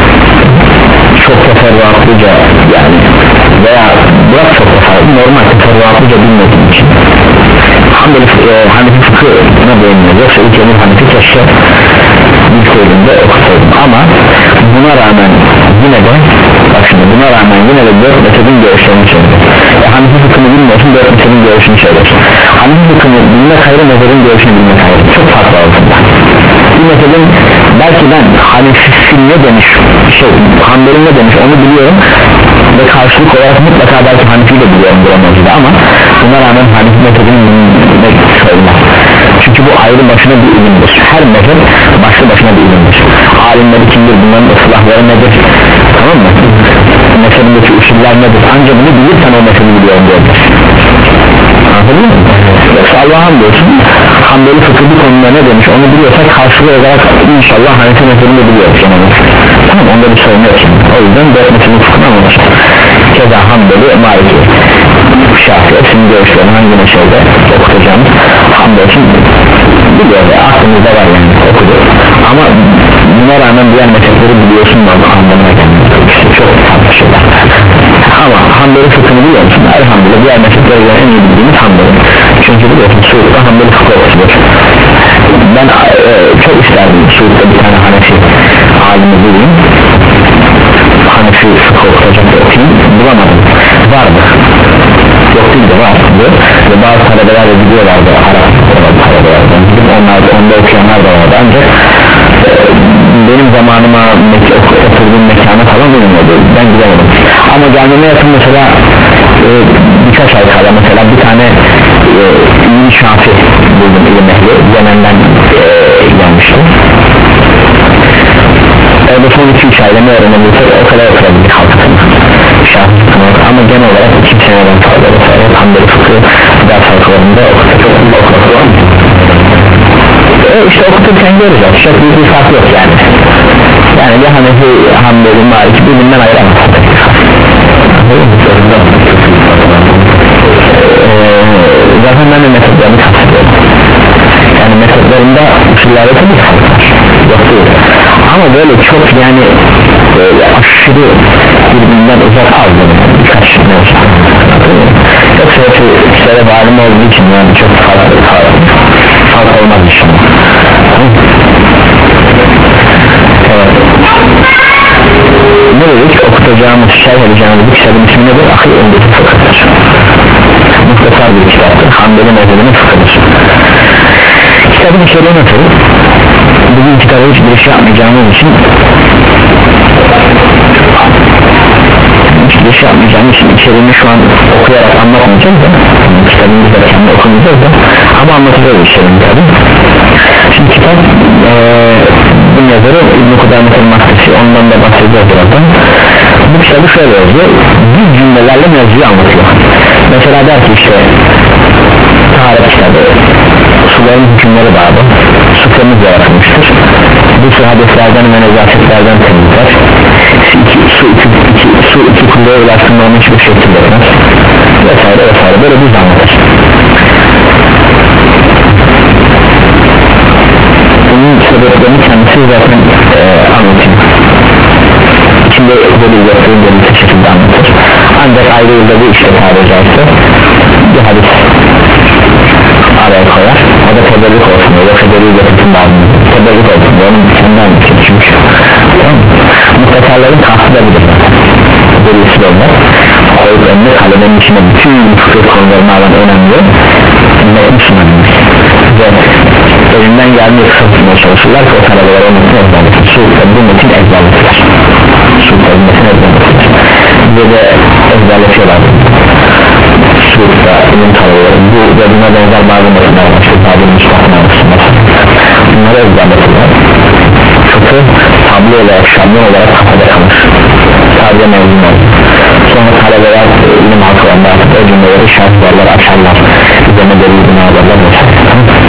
çok teferruatlıca yani veya bırak çok teferruatlı normal teferruatlıca bilmediğim için Hanbeli e, Hanefi fıkhına değiniyor yoksa ilk emir Hanefi keşke ilk bölümde okutuyordum ama buna rağmen yine de bak şimdi buna rağmen yine de dört mezhebin görüşlerini söylüyor e, Hanefi fıkhını bilmiyorsun dört mezhebin görüşünü söylüyorsun Hanefi fıkhını bilmek ayrı mezhebin görüşünü bilmek ayrı çok farklı aslında bir mezhebin belki ben Hanefi ne demiş şey Hanbeli ne demiş onu biliyorum ve karşılık olarak mutlaka belki Hanefi'yi de biliyorum bu mevzuda ama buna rağmen Hanefi mezhebini bilmek söylemez çünkü bu ayrı başına bir ilimdir her mezhep başlı başına bir ilimdir alimleri kimdir bunların ıslahları nedir tamam mı mezhebindeki usuller nedir ancak bunu bilirsen o mezhebi biliyorum diyordur anladın mı yoksa Allah'a hamdolsun Hanbeli fıkıh bir konuda ne demiş onu biliyorsak karşılığı olarak inşallah Hanefi mezhebini de biliyoruz tamam onda bir sorun yok o yüzden dört mezhebin fıkhını anlaştık keza Hanbeli Maliki Şafii hepsinin görüşlerini hangi meşelde okutacağımız hamdolsun biliyoruz ya aklımızda var yani okuyor ama buna rağmen diğer mezhepleri biliyorsun mu anlamına gelmiyor işte çok farklı şeyler ama Hanbeli fıkhını biliyor musun? Elhamdülillah diğer mezhepleri en iyi bildiğimiz Hanbeli çünkü biliyorsun Suud'da Hanbeli fıkhı okutulur ben e, çok isterdim Suud'da bir tane Hanefi alimi bulayım Hanefi fıkhı okutacak da okuyayım bulamadım vardı yok değil de var ve bazı talebeler de gidiyorlardı Arap talebelerden gidip onlar da onda okuyanlar da vardı ancak e, benim zamanıma oturduğum mekana falan bilmiyordu ben gidemedim ama gelmeme yakın mesela e, birkaç ay kala mesela bir tane İbn Şafi buldum ilim ehli Yemen'den e, gelmişti. Orada son iki üç ayda ne öğrenebilirse o kadar öğrenebildik halkasını Şafi fıkhını, ama genel olarak iki seneden fazla hep Hanbeli fıkhı ders halkalarında okutuyor. E işte okuturken göreceğiz, çok büyük bir fark yok yani. Yani bir Hanefi, Hanbeli, Maliki birbirinden ayıramaz. Ee, zaten ben de metodlarını kastediyorum. Yani metodlarında usullerde tabii fark var, yok değil. Ama böyle çok yani böyle aşırı birbirinden uzak aldım birkaç ne olsa. Yoksa hepsi kişilere bağlı olduğu için yani çok farklı fark olmaz inşallah. Evet. Ne dedik? Okutacağımız, şerh edeceğimiz bu kitabın ismi nedir? Akıl öndeki fıkıhtır. Muhtasar bir kitaptır. Hanbeli mezhebinin fıkıhtır. Kitabın içeriği nasıl? Bugün kitabı hiç bir şey yapmayacağımız için hiç bir şey yapmayacağımız için içeriğini şu an okuyarak anlatmayacağız da kitabın bir tarafında okumayacağız da ama anlatacağız içeriğini tabi. Şimdi kitap ee, bu yazarı İbn-i Kudamet'in Mahdisi, ondan da bahsedeceğiz birazdan. Bu kitabı şöyle yazıyor, bir cümlelerle mevzuyu anlatıyor. Mesela der ki işte taharet kitabı, suların hükümleri bağlı, su temiz yaratılmıştır, bu su hadislerden ve nezasetlerden temizler, iki, su iki, iki, su iki kulluğa ulaştığında onun hiçbir şekilde etmez vesaire vesaire, böyle düz anlatır. Bunun sebeplerini kendisi zaten e, anlatıyor. İçinde böyle yaptığım bir şekilde anlatır. Ancak ayrı yılda bu işte tabiri caizse bir hadis araya koyar. O da teberrük olsun diye, yoksa delil getirsin bağımlı. Teberrük olsun diye, onun içinden geçmiş. Tamam. Muhtasarların tahsil edilir. Delilsiz olmaz. Koyup önüne kalemenin içine bütün fıkıh konularını alan önemli metni sunanmış. Ve elinden geldiği kısmına çalışırlar ki o talebeler o metin ezberlesin. Suud'da bu metin ezberlesinler. Suud'da bu metin ezberlesinler. Bize de ezberletiyorlar. Suud'da ilim talebeleri bu ve buna benzer bazı metinler var. İşte tabir müstahın arasında bunları ezberletiyorlar. Fıkıh tablo olarak, şablon olarak kafada kalır. Sadece mevzum olur. Sonra talebeler ilim halkalarında artık o cümleleri şartlarlar, açarlar. Üzerine delil bunu alırlar vesaire.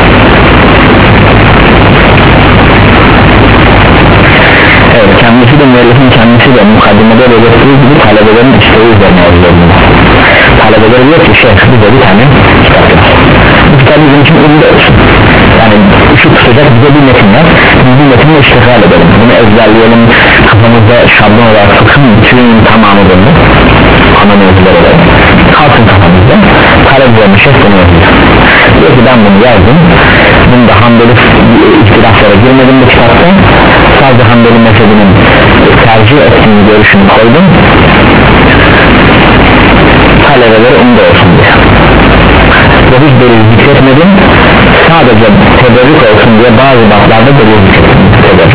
Evet, kendisi de müellifin kendisi de mukaddimede belirttiği gibi talebelerin isteği üzerine yazılıyor. Talebeler diyor ki şey bize bir tane kitap yaz. Bu kitap bizim için ünlü olsun. Yani şu tutacak bize bir metin var, biz bir metinle iştigal edelim, bunu ezberleyelim, kafamızda şablon olarak fıkhın bütün tamamı bunu ana mevzular olarak kalsın kafamızda. Talebelerin şef bunu yazıyor. Diyor ki ben bunu yazdım, bunu da Hanbeli ihtilaflara girmedim bu kitapta, sadece Hanbeli mezhebinin tercih ettiğini görüşünü koydum, talebeleri umda olsun diye. Ve hiç delil zikretmedim, sadece teberrük olsun diye bazı baklarda delil zikretmedim.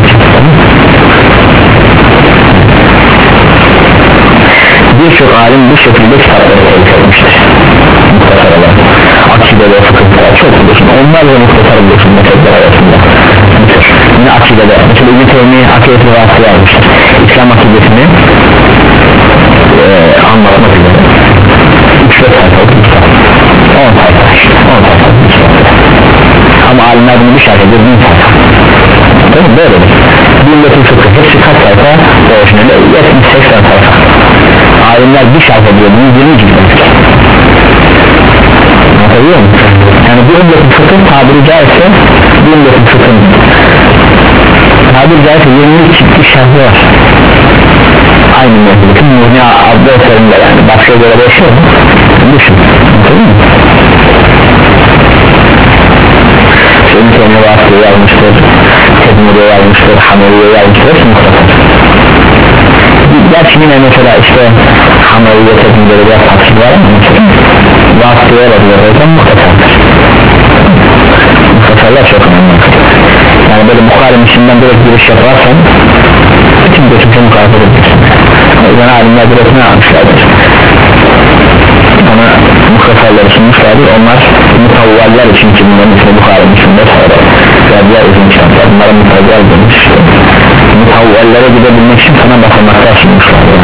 Birçok alim bu şekilde kitapları telif etmiştir. Muhtasar olarak akidede, fıkıhta çok bulursun, onlarca muhtasar bulursun meselelere arasında. Yine akidede, mesela İbn-i Teymiye akideti vasıtı yazmıştır. İslam akidesini e, anlatmak üzere üç dört sayfa okumuşlar, on sayfa on sayfa ama alimler bunu bir şarkıda bin sayfa, değil mi? Böyledir. bin metin fıkıh hepsi kaç sayfa? Orijinali yetmiş seksen sayfa. Alimler bir şarkı diyor, bunu yirmi gibi anlatabiliyor musun? Yani bir ümmetin fıkıh tabiri caizse bir ümmetin fıkhın tabiri caizse yirmi çiftli şarkı var. Aynı mevzudatın Muhni adlı eserinde, yani başka göre yaşıyor mu? Düşün, anladın mı? Senin kendine vasıtayı yazmıştır, Tedmuri'ye yazmıştır, Hameli'ye yazmıştır, hepsi muhtasar. Gerçi yine mesela işte Hameli'ye Tedmuri'ye biraz taksik var ama vasıtaya bakılırken muhtasardır. Muhtasarlar çok önemli. Yani böyle Bukhari Müslim'den direkt giriş yaparsan bütün geçmişe mukayese edebilirsin. O yüzden alimler direkt ne yapmışlardır? Ona muhtasar misalleri sunmuşlardır. Onlar mutavvaller için ki bunların ismi Bukhari Müslim'de sonra veya diğer uzun kitaplar bunlara mutavval demiş. Mutavvallere gidebilmek için sana basamaklar sunmuşlardır.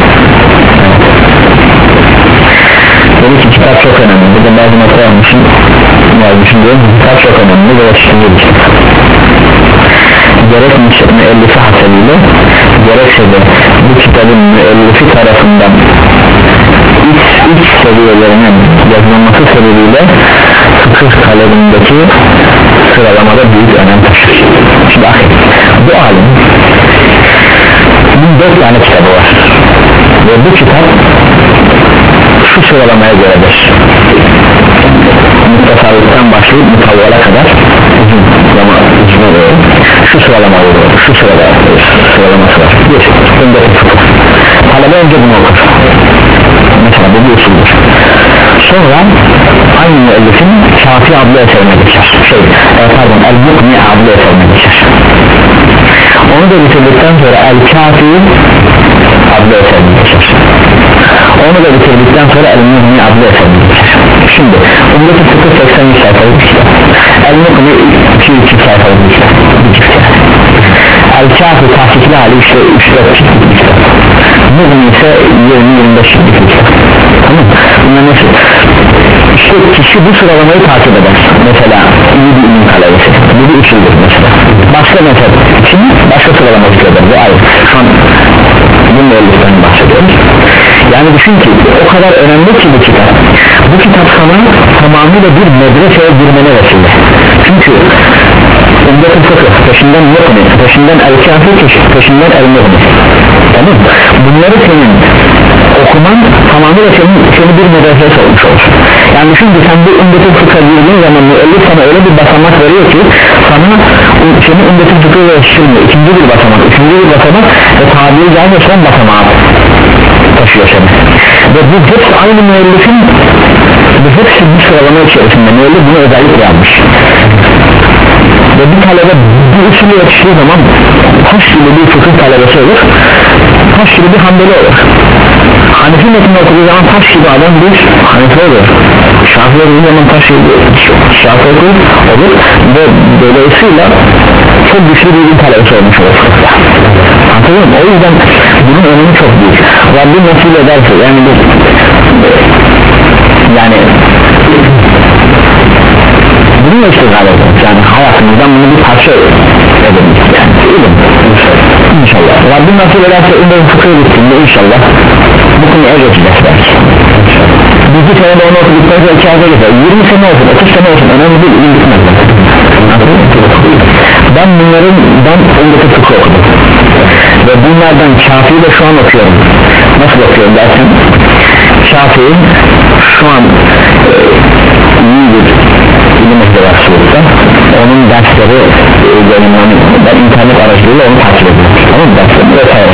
Dedi ki kitap çok önemli. Burada bazı nokta yapmışım, yazmışım diyorum. Kitap çok önemli ve yetiştiğinde bir kitap. Gerek müellifi haseliyle gerekse de bu kitabın müellifi tarafından iç, iç seviyelerinin yazılması sebebiyle fıkıh talebindeki sıralamada büyük önem taşır. Şimdi akıl, bu alim bunun dört tane kitabı var ve bu kitap şu sıralamaya göredir. Mutasarrıftan başlayıp mutavvala kadar uzun zaman uzun oluyor. Şu sıralama oluyor, şu sırada sıralaması var. Bir, öndeki fıkıh. Talebe önce bunu okur. Mesela bu bir usuldür. Sonra aynı müellifin Şafii adlı eserine geçer. Şey, e, pardon, El-Mukni adlı eserine geçer. Onu da bitirdikten sonra El-Kafi adlı eserine geçer. Onu da bitirdikten sonra El-Mukni adlı eserine geçer. Şimdi Umdetül Fıkıh seksen üç sayfalık işte. El-Mukni iki üç sayfalık işte. El-Kafi tahkikli hali işte üç dört çiftlik işte. Mukni ise yirmi yirmi beş çiftlik işte. Tamam. Bunlar nasıl? İşte kişi bu sıralamayı takip eder. Mesela iyi bir ilim talebesi. Bu bir usuldür mesela. Başka mesela için başka sıralama istiyorlar. Bu ayrı. Şu an bu müelliften bahsediyoruz. Yani düşün ki o kadar önemli ki bu kitap. Bu kitap sana tamamıyla bir medreseye girmene vesile. Çünkü Umdetül Fıkıh peşinden Mukni, peşinden El-Kafi, peşinden El-Mukni. Tamam. Bunları senin okuman tamamıyla senin, seni bir medreseye sormuş olur. Yani düşün ki sen bu Umdetül Fıkıh'a girdiğin zaman müellif sana öyle bir basamak veriyor ki sana senin Umdetül Fıkıh'la yetiştirmiyor. İkinci bir basamak, üçüncü bir basamak ve tabiri caizse son basamağı taşıyor seni. Ve bu hepsi aynı müellifin, bu hepsi bir sıralama içerisinde müellif bunu özellikle yapmış. Ve bir talebe bu usulü yetiştiği zaman taş gibi bir fıkıh talebesi olur, taş gibi bir Hanbeli olur. Hanefi metnini okuduğu zaman taş gibi adam bir Hanefi olur. Şafii olduğu zaman taş gibi Şafii olur ve dolayısıyla çok güçlü bir ilim talebesi olmuş olur. Anladın mı? O yüzden bunun önemi çok büyük. Rabbim nasıl ederse yani bir yani bununla iştigal edeceğiz. Yani hayatımızdan bunu bir parça edelim. Yani ilim. İnşallah. Rabbim nasıl ederse ümmet fıkıh bittiğinde inşallah bu konuya geçeceğiz belki. Bir iki sene de onu okuduktan sonra iki ayda geçer. yirmi sene olsun, otuz sene olsun. Önemli değil, ilim bitmez. Ben bunların ben Umdetül Fıkıh okudum. Ve bunlardan Şafii'yi de şu an okuyorum. Nasıl okuyorum dersin? Şafii şu an e, iyi bir ilim ehli var Suud'da. Onun dersleri yayınlanıyor. Ben internet aracılığıyla onu takip ediyorum. Tamam mı? Derslerini vesaire.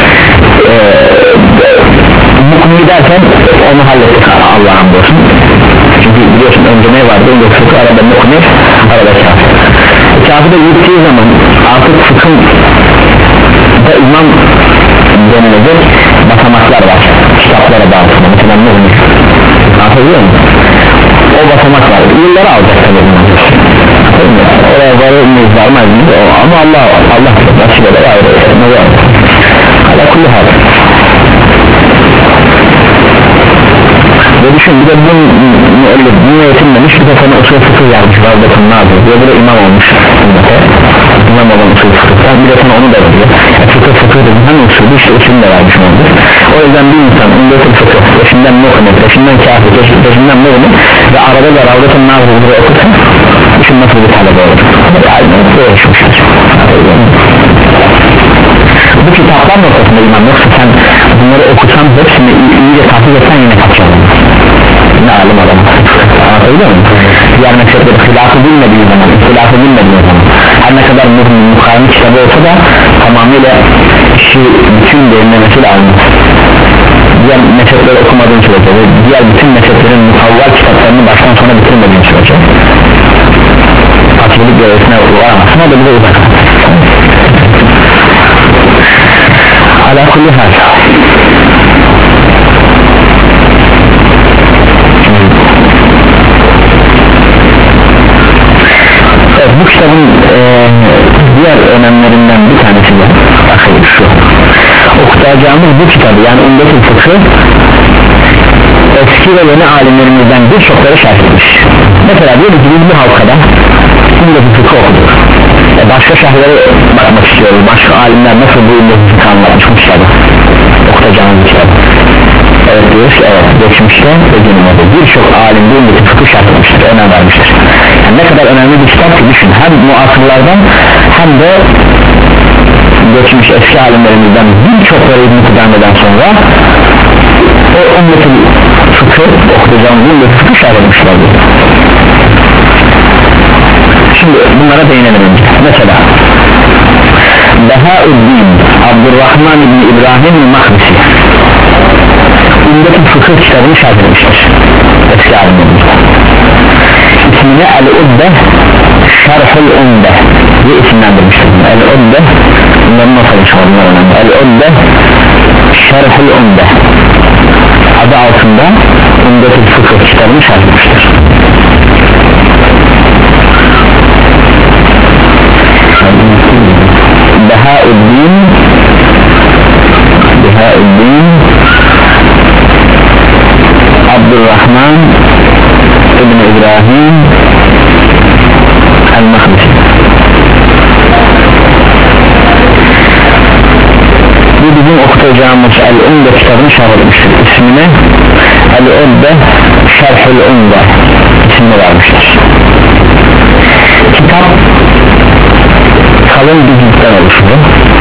Mukmi derken onu hallettik Allah'a hamdolsun. Çünkü biliyorsun önce ne vardı? Önce fıkıh, arada Mukmi, arada Şafii. Şafii'de gittiği zaman artık fıkhın da imam denilecek basamaklar var. Kitaplara dağıtma. Mesela Mukmi. Anlatabiliyor muyum? O basamak var. Yılları alacak tabii bunlar. Oraya varır mıyız varmaz mıyız? Ama Allah Allah nasip eder ayrı. Ne var? Hala kulli hal. Ve düşün bir de bu müellif bunu yetinmemiş bir de sana usul fıkıh yazmış vazgeçin ne yapıyor diye bir de imam olmuş imam olan usul fıkıhtan bir de sana onu da veriyor yani fıkıh fıkıh dedi hani usulü işte usulü de vermiş olmuş o yüzden bir insan umdetul fıkıh peşinden muhne peşinden kafir peşinden muhne ve arada da ravdatın nazırları okursa düşün nasıl bir talebe olur yani böyle şuşlar bu kitaplar noktasında imam yoksa sen bunları okusan hepsini iyice takip etsen yine kaçacağım ne alim adam anlatabiliyor muyum? Diğer mezhepleri hilafı bilmediği zaman hilafı bilmediği zaman her ne kadar mukarrın kitabı olsa da tamamıyla işi bütün derinlemesi almaz diğer mezhepleri okumadığın sürece ve diğer bütün mezheplerin mukavval kitaplarını baştan sona bitirmediğin sürece takiplik görevesine uğramazsın o da bize uzak ala kulli hal yöntemlerinden bir tanesi de akıl şu: okutacağımız bu kitabı, yani Umdetül Fıkhı, eski ve yeni alimlerimizden birçokları şerh etmiş. Mesela diyelim ki biz bu halkada Umdetül Fıkhı okuduk, e başka şerhlere bakmak istiyoruz, başka alimler nasıl bu Umdetül Fıkhı anlatmış bu kitabı, okutacağımız bu kitabı. Evet diyoruz ki evet, geçmişte ve günümüzde birçok alim bu Umdetül Fıkhı şerh etmiştir, önem vermiştir. Yani ne kadar önemli bir kitap ki düşün, hem muasırlardan hem de geçmiş eski alimlerimizden birçokları İbn-i Kudame'den sonra o Umdetül Fıkhı okutacağımız Umdetül Fıkhı şerh etmişlerdir. Şimdi bunlara değinelim önce. Mesela Behauddin Abdurrahman İbni İbrahim Mahdisi Umdetül Fıkhı kitabını şerh etmiştir, eski alimlerimizden. İsmini El-Udde Şerhül Umde diye isimlendirmiştir. El-Udde, bunların not alışma, bunlar önemli. El-Udde Şerhül Umde adı altında Umdetül Fıkhı kitabını şerh etmiştir. Behauddin Behauddin Abdurrahman İbn İbrahim El-Mahdisi. Bu bizim okutacağımız El-Umde kitabını şerh etmiştir. İsmini El-Umde Şerhül Umde ismini vermiştir. Kitap kalın bir ciltten oluşuyor.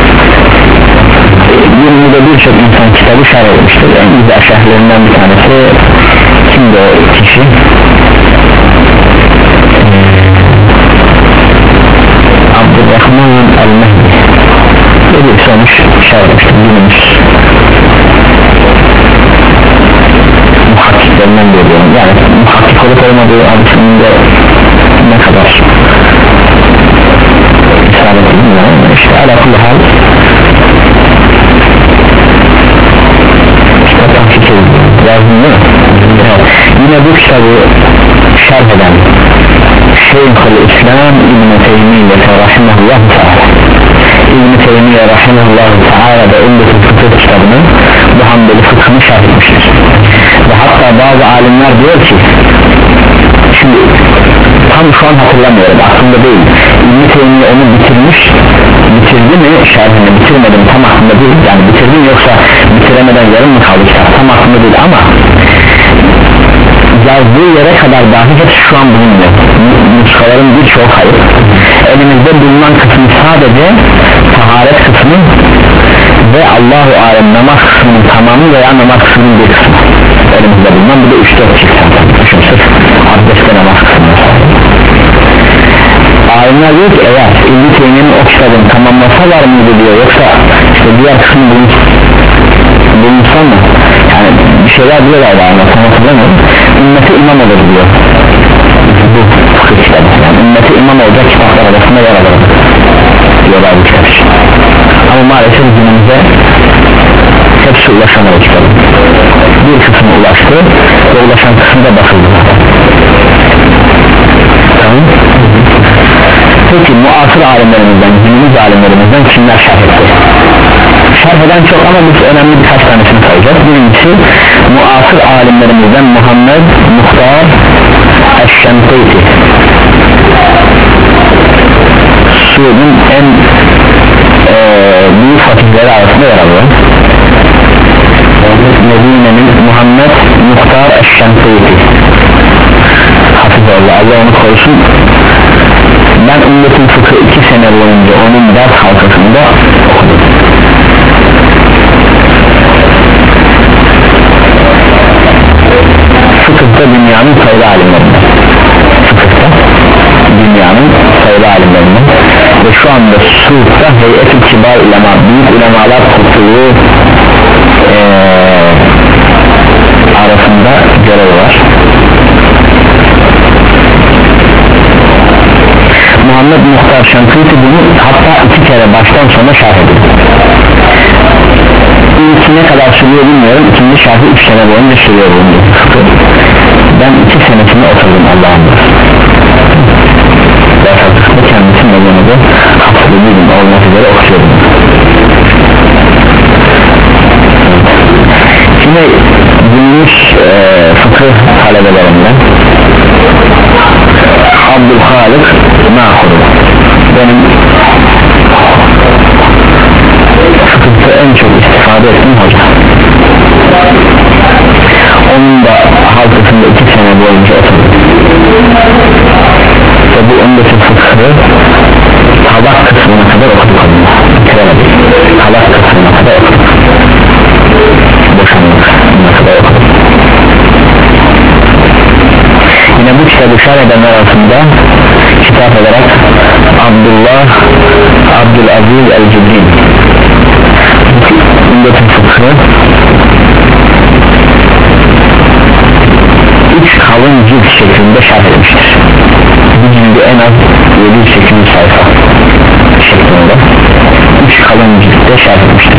Günümüzde birçok insan kitabı şerh etmiştir. En güzel şerhlerinden bir tanesi kimdi o kişi? Abdurrahman El-Mehdi bir sonuç şerh etmiştir. Günümüz muhakkiklerinden diyorum, yani muhakkik olup olmadığı adısında ne kadar isabet bilmiyorum ama işte alakalı hal kitaptan fikir yazdım değil mi? Yine bu kitabı şerh eden Şeyhül İslam İbn-i Teymiye rahimahullah ta'ala İbn-i Teymiye rahimahullah ta'ala da Umdetül Fıkhı kitabının bu Hanbeli fıkhını şerh etmiştir. Ve hatta bazı alimler diyor ki, şimdi tam şu an hatırlamıyorum, aklımda değil, İbn-i Teymiye onu bitirmiş, bitirdi mi şerhini, bitirmedim tam aklımda değil, yani bitirdim yoksa bitiremeden yarım mı kaldı kitap tam aklımda değil, ama yazdığı yere kadar dahi hepsi şu an bulunmuyor. Nuskaların birçok hayır, elimizde bulunan kısmı sadece taharet kısmı ve Allahu alem namaz kısmının tamamı veya namaz kısmının bir kısmı elimizde bulunan, bu da üç dört çıksan düşün, sırf abdestte namaz kısmı. Alimler diyor ki eğer İbn-i Teymiye'nin o kitabını tamamlasalar mıydı diyor, yoksa işte diğer kısmı bulunsa mı, yani bir şeyler diyorlar da ama tam hatırlamıyorum, ümmeti imam olur diyor bu fıkıh kitabı, yani ümmeti imam olacak kitaplar arasında yer alır diyorlar bu kitap için. Ama maalesef günümüzde hepsi ulaşamadı kitabı, bir kısmı ulaştı ve ulaşan kısmı da basıldı. Tamam. Peki muasır alimlerimizden, günümüz alimlerimizden kimler şerh etti? Şerh eden çok ama biz önemli birkaç tanesini sayacağız. Birincisi muasır alimlerimizden Muhammed Muhtar Eş-Şemseyti, Suud'un en e, büyük fatihleri arasında yer alıyor. Medine'nin Muhammed Muhtar Eş-Şemseyti, hafizallah, Allah onu korusun. Ben Umdetül Fıkhı iki sene boyunca onun ders halkasında okudum. Fıkıhta dünyanın sayılı alimlerinden, Fıkıhta dünyanın sayılı alimlerinden ve şu anda Suud'da Heyet-i Kibar ulema, büyük ulemalar topluluğu ee, arasında görev var. Muhammed Muhtar Şemseyti bunu hatta iki kere baştan sona şerh edildi. İlki ne kadar sürüyor bilmiyorum, ikinci şerhi üç sene boyunca sürüyor bunu. Ben iki senesini oturdum Allah'ımda. Ve kendisi Medine'de hafızlıydım, olmak üzere okuyorum. Şimdi günümüz e, fıkıh talebelerinden Abdülhalik Nahuru benim fıkıhta en çok istifade ettiğim hoca. Onun da halkasında iki sene boyunca oturdum ve bu öndeki fıkhı tabak kısmına kadar okuduk onunla bitiremedik. Tabak kısmına kadar okuduk, boşanma kısmına kadar okuduk. Yine bu kitabı şerh edenler arasında kitap olarak Abdullah Abdülaziz El-Cibrin öndeki fıkhı üç kalın cilt şeklinde şerh etmiştir. Bu cildi en az yedi yüz sekiz yüz sayfa şeklinde üç kalın ciltte şerh etmiştir.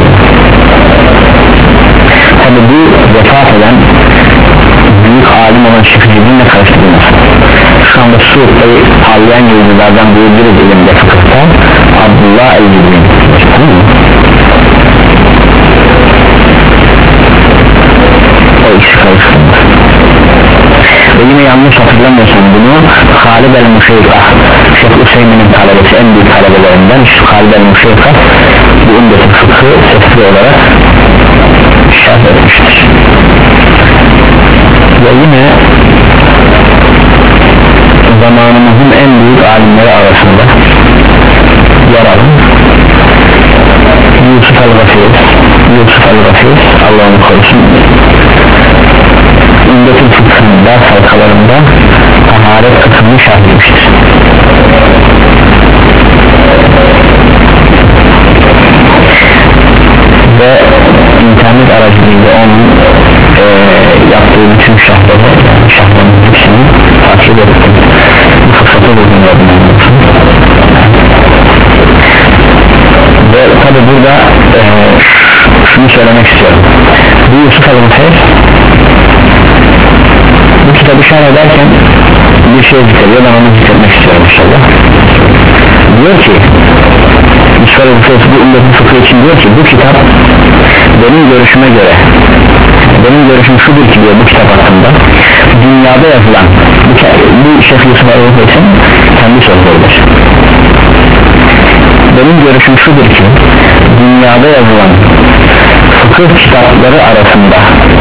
Tabi bu vefat eden büyük alim olan Şeyh Cibrin'le karıştırılmaz. Şu anda Suud'da parlayan yıldızlardan diyebiliriz ilimde fıkıhta Abdullah El-Cibrin. O ikisi karıştırılmaz. Ve yine yanlış hatırlamıyorsam bunu Halid el-Muşeykah Şeyh Hüseyin'in talebesi, en büyük talebelerinden Halid el-Muşeykah bu ümmeti fıkhı sesli olarak şerh etmiştir. Ve yine zamanımızın en büyük alimleri arasında yer alan Yusuf el-Gafir Yusuf el-Gafir Allah onu korusun, ümmetin fıkhının ders halkalarında taharet kısmını şerh etmiştir. Ve internet aracılığıyla onun e, yaptığı bütün şerhleri, yani şerhlerin hepsini takip ettim. Bu fırsatı buldum yorumlanmışım. Ve tabi burada e, şunu söylemek istiyorum. Bu Yusuf el-Gafir bu kitabı şerh ederken bir şey zikrediyor, ben onu zikretmek istiyorum inşallah. Diyor ki Yusuf el-Gafir bu ümmetin fıkhı için diyor ki bu kitap benim görüşüme göre, benim görüşüm şudur ki diyor bu kitap hakkında dünyada yazılan bu, bu Şeyh Yusuf el-Gafir'in kendi sözleridir. Benim görüşüm şudur ki dünyada yazılan fıkıh kitapları arasında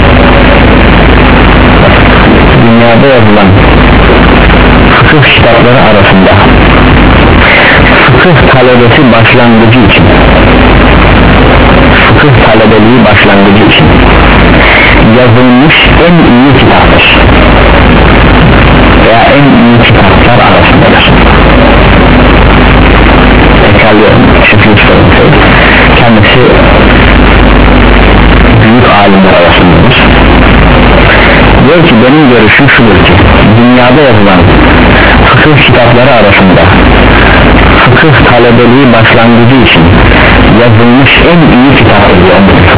dünyada yazılan fıkıh kitapları arasında fıkıh talebesi başlangıcı için fıkıh talebeliği başlangıcı için yazılmış en iyi kitaptır veya en iyi kitaplar arasındadır. Tekrarlıyorum, kendisi büyük alimler arasındadır. Diyor ki benim görüşüm şudur ki dünyada yazılan fıkıh kitapları arasında fıkıh talebeliği başlangıcı için yazılmış en iyi kitaptır diyor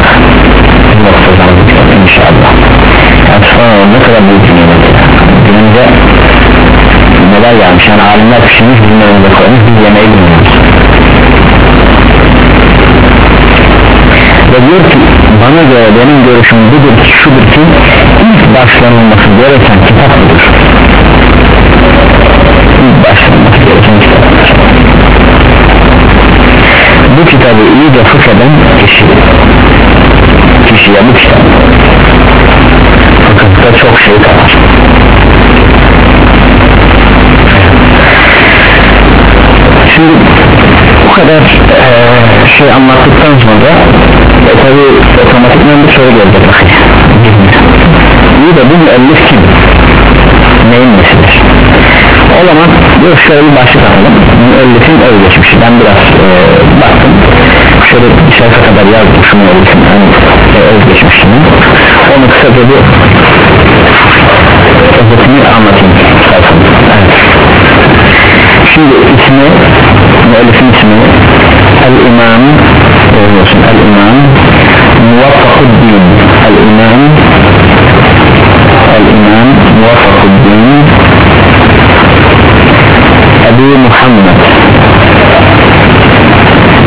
inşallah. Yani sonra ne kadar büyük dünyada günümüzde neler gelmiş, yani alimler pişirmiş dinlerimize koymuş, biz yemeği bilmiyoruz. Ve diyor ki bana göre benim görüşüm budur ki şudur ki ilk başlanılması gereken kitap budur. İlk başlanılması gereken kitap budur. Bu kitabı iyice fıkheden kişi kişiye bu kitap fıkıhta çok şey katar. Şimdi bu kadar e, şey anlattıktan sonra e, tabi otomatikman bir soru gelecek. İyi de bu müellif kim? Neyin nesidir? O zaman bir şöyle bir başlık alalım. Müellifin özgeçmişi. Ben biraz e, baktım. Şöyle bir sayfa kadar yazdım şu müellifin yani, e, özgeçmişini. Onu kısaca bir özetini anlatayım. Evet. Şimdi ismi, müellifin ismi El-İmam El-İmam Muvaffakuddin El-İmam El-İmam Muvaffakuddin Ebu Muhammed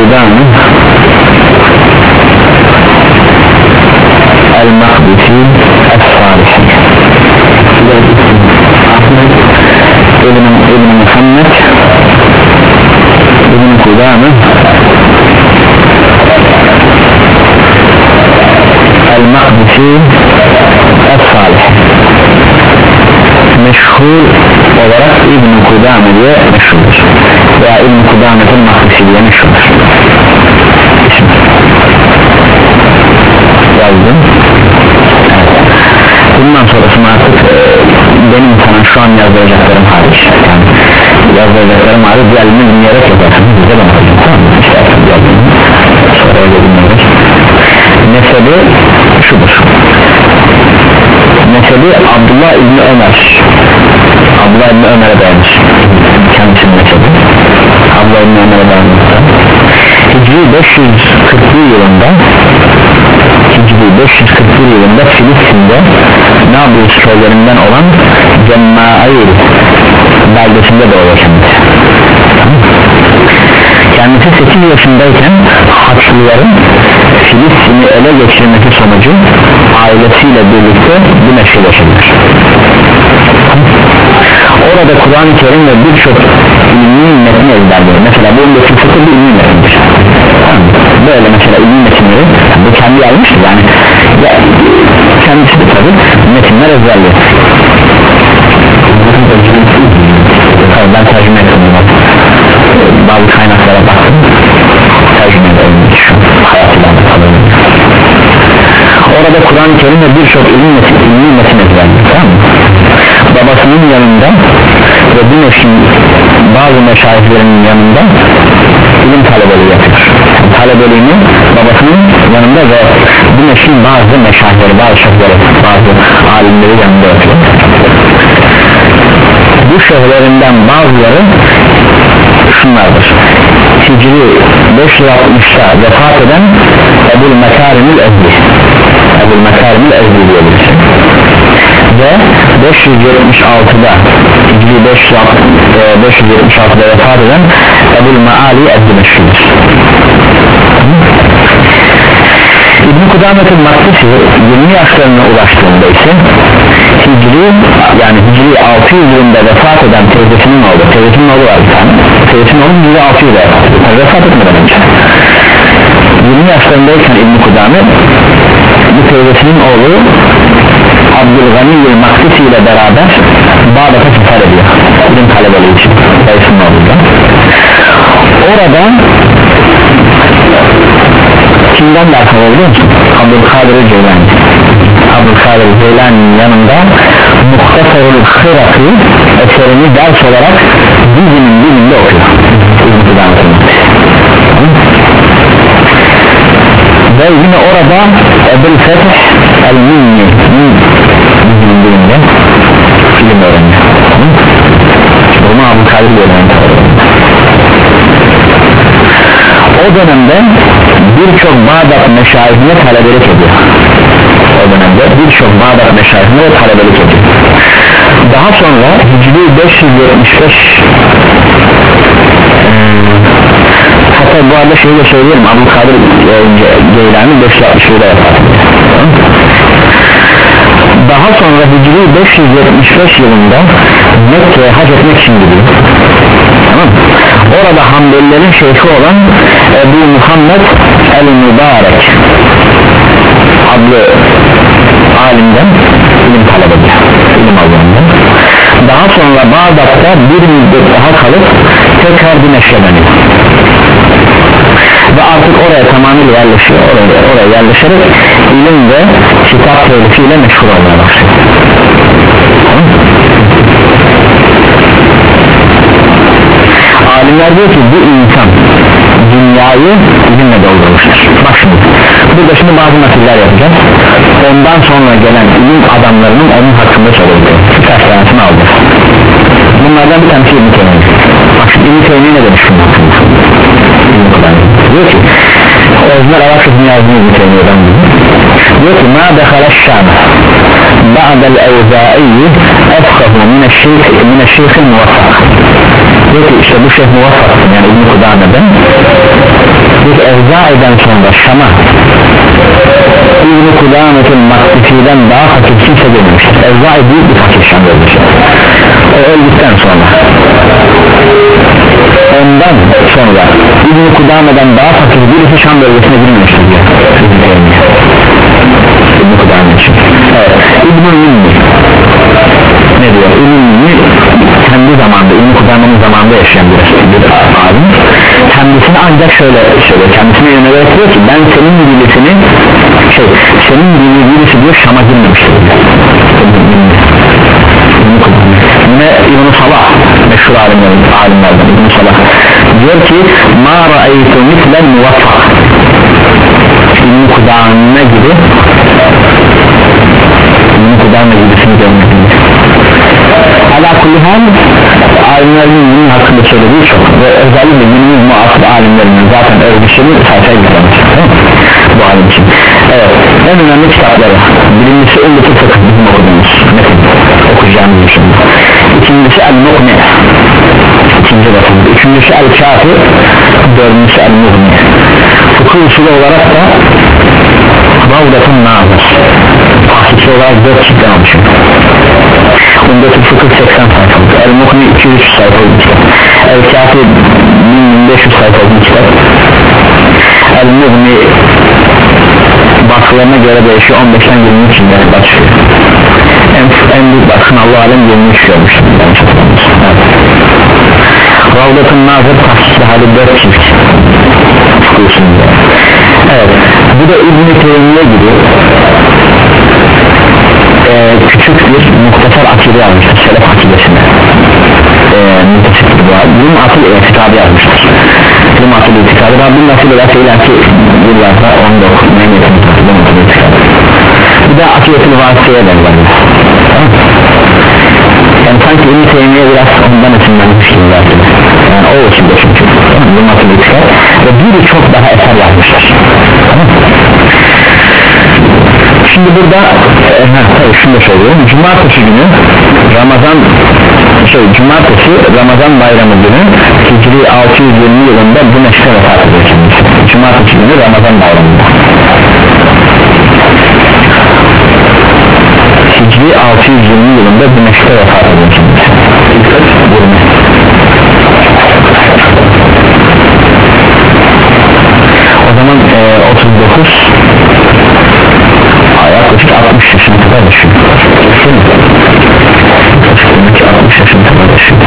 Kudame El-Makdisi Es-Salihi İbn Muhammed İbn Kudame El-Makdisi Es-Salihi meşhur olarak İbn Kudame diye meşhurdur veya İbn Kudame'nin Makdisi diye meşhurdur. Yazdım. Evet. Bundan sonrasını artık e, benim sana şu an yazdıracaklarım hariç, yani yazdıracaklarım hariç diğerlerini dinleyerek yaparsın. Bize de bakacağım, tamam mı? İşte artık yazdım. Sonra öyle dinleyerek. Nesebi şudur. Nesebi Abdullah İbni Ömer. Abdullah İbni Ömer'e dayanır. Kendisinin nesebi Abdullah İbni Ömer'e dayanır. Hicri beş yüz kırk bir yılında Hicri beş yüz kırk bir yılında Filistin'de Nablus köylerinden olan Cemmail beldesinde doğuyor kendisi. Kendisi sekiz yaşındayken Haçlıların Filistin'i ele geçirmesi sonucu ailesiyle birlikte Dimeşk'e yaşadılar. Orada Kur'an-ı Kerim ve birçok ilmi metni ezberliyor. Mesela bu öndeki fıkıh bir ilmi metindir. Böyle mesela ilmi metinleri bu kendi yazmıştır yani ya, kendisi de tabi metinler ezberliyor. Hayır, ben tercüme ettim bazı kaynaklara baktım, tercüme edilmiş şu hayatıyla anlatalım. Orada Kur'an-ı Kerim ve birçok ilmi metin, ilmi metin ezberliyor, tamam mı? Babasının yanında ve Dimeşk'in bazı meşayihlerinin yanında ilim talebeliği yapıyor. Yani talebeliğini babasının yanında ve Dimeşk'in bazı meşayihleri, bazı şeyhleri, bazı alimleri yanında yapıyor. Bu şeyhlerinden bazıları şunlardır: Hicri beş yüz altmışta vefat eden Ebu'l Mekarim'ül Ezdi, Ebu'l Mekarim'ül Ezdi diye birisi ve beş yüz yetmiş altıda Hicri beş yüz yetmiş altıda vefat eden Ebu'l Maali Eddimeşki'dir. İbn Kudame'nin Makdisi yirmi yaşlarına ulaştığında ise Hicri yani Hicri altı yüz yılında vefat eden teyzesinin oğlu, teyzesinin oğlu var bir tane, teyzesinin oğlu Hicri altı yüzde vefat ediyor, yani vefat etmeden önce yirmi yaşlarındayken İbn Kudame bu teyzesinin oğlu Abdülganiyül Makdisi ile beraber Bağdat'a sefer ediyor ilim talebeliği için, dayısının oğluyla. Orada kimden ders alıyor biliyor musun? Abdülkadir Ceylani. Abdülkadir Ceylani'nin yanında Muhtasarul Hırakı eserini ders olarak dizinin dilinde okuyor. Ve yine orada Ebu'l Feth El-Minni dizinin dilinde ilim öğreniyor. Bunu Abdülkadir Ceylani. O dönemde birçok Bağdat meşayihine talebelik ediyor. O dönemde birçok Bağdat meşayihine talebelik ediyor. Daha sonra Hicri beş yüz yetmiş beş hatta bu arada şeyi de söyleyelim, Abdülkadir Ceylani beş yüz altmış yılında vefat ediyor. Daha sonra Hicri beş yüz yetmiş beş yılında Mekke'ye hac etmek için gidiyor. Tamam. Orada Hanbelilerin şeyhi olan Ebu Muhammed El-Mübarek adlı alimden ilim talep ediyor, ilim alımından. Daha sonra Bağdat'ta bir müddet daha kalıp tekrar Dimeşk'e dönüyor ve artık oraya tamamıyla yerleşiyor, oraya, oraya yerleşerek ilim ve kitap telifiyle meşhur olmaya başlıyor. Alimler diyor ki bu insan dünyayı ilimle doldurmuştur. Bak şimdi burada şimdi bazı nasiller yapacağız, ondan sonra gelen ilim adamlarının onun hakkında söylediği birkaç tanesini aldı. Bunlardan bir tanesi İbn Teymiye. Bak şimdi İbn Teymiye ne demiş bunun hakkında? Diyor ki orijinal Arapçasını yazdığını İbn Teymiye'den diyor ki ma dekhala şşâme ba'del evzâiyyi efkahu mineşşeyhil muvaffak. Diyor ki işte bu şeyh muvaffak yani İbn Kudame'den peki Evzai'den sonra Şam'a İbn-i Kudamet'in Makdisi'den daha fakir kimse gelmiştir. Evzai büyük bir fakir Şam vermiştir. O öldükten sonra ondan sonra İbn-i Kudamet'den daha fakir birisi Şam bölgesine girmemiştir diyor İbn-i Kudamet için. Evet. İbn-i Minni ne diyor? İbn-i Minni kendi zamanda İbn-i Kudamet'in zamanında yaşayan bir alim, kendisini ancak şöyle söylüyor, kendisine yönelerek diyor ki ben senin birisini şey, senin bildiğin birisi diyor Şam'a girmemiştir diyor. Yine İbn-i Salah meşhur alimlerden, alimlerden İbn-i Salah diyor ki ma ra'aytu mislen muvaffak İbn-i Kudamet gibi İbn-i Kudamet gibisini görmedim. Ala kulli hal alimlerin bunun hakkında söylediği çok ve özellikle günümüz muasır alimlerinin zaten övgüsünü sayfaya gizlemiş bu alim için. Evet, en önemli kitapları birincisi Ümmü-i Fıkıh bizim okuduğumuz metin okuyacağımız için, ikincisi El-Muqni, ikinci basın, üçüncüsü El-Kafi, dördüncüsü El-Muqni. Fıkıh usulü olarak da Ravdatun Nazır tahkiki olarak dört ciltten oluşuyor. Ümmü-i Fıkıh seksen sayfalık, El-Muqni iki yüz sayfalık kitap, El-Kafi bin beş yüz sayfalık kitap, El-Muqni baskılarına göre değişiyor, on beşten yirmi üç yılda başlıyor. En, en büyük baskın Allah alem yirmi üç görmüş. Ravdatun Nazır tahkikli hali dört cilt fıkıhsında. Evet, bu da İbn-i Teymiye gibi e, küçük bir muhtasar akide yazmıştır, selef akidesine e, muhtasar bu bunun asıl itikadı yazmıştır. Bunun asıl itikadı Rabbim nasıl ederse ileriki yıllarda onu da okumaya getirmiştir. Bir de akidetül vasıtaya benzer. Yani sanki İbn-i Teymiye biraz ondan esinlenmiş gibi zaten. Yani o içinde çünkü bunun asıl itikadı ve biri çok daha eser yazmıştır. Şimdi burada e, ha, tabii şunu da söylüyorum, cumartesi günü Ramazan şey cumartesi Ramazan bayramı günü Hicri altı yüz yirmi yılında bu meşte vefat ediyor kendisi. Cumartesi günü Ramazan bayramında Hicri altı yüz yirmi yılında bu meşte vefat ediyor kendisi. O zaman e, otuz dokuz yaklaşık altmış yaşına kadar yaşıyor. Yaklaşık altmış yaşına kadar yaşıyor.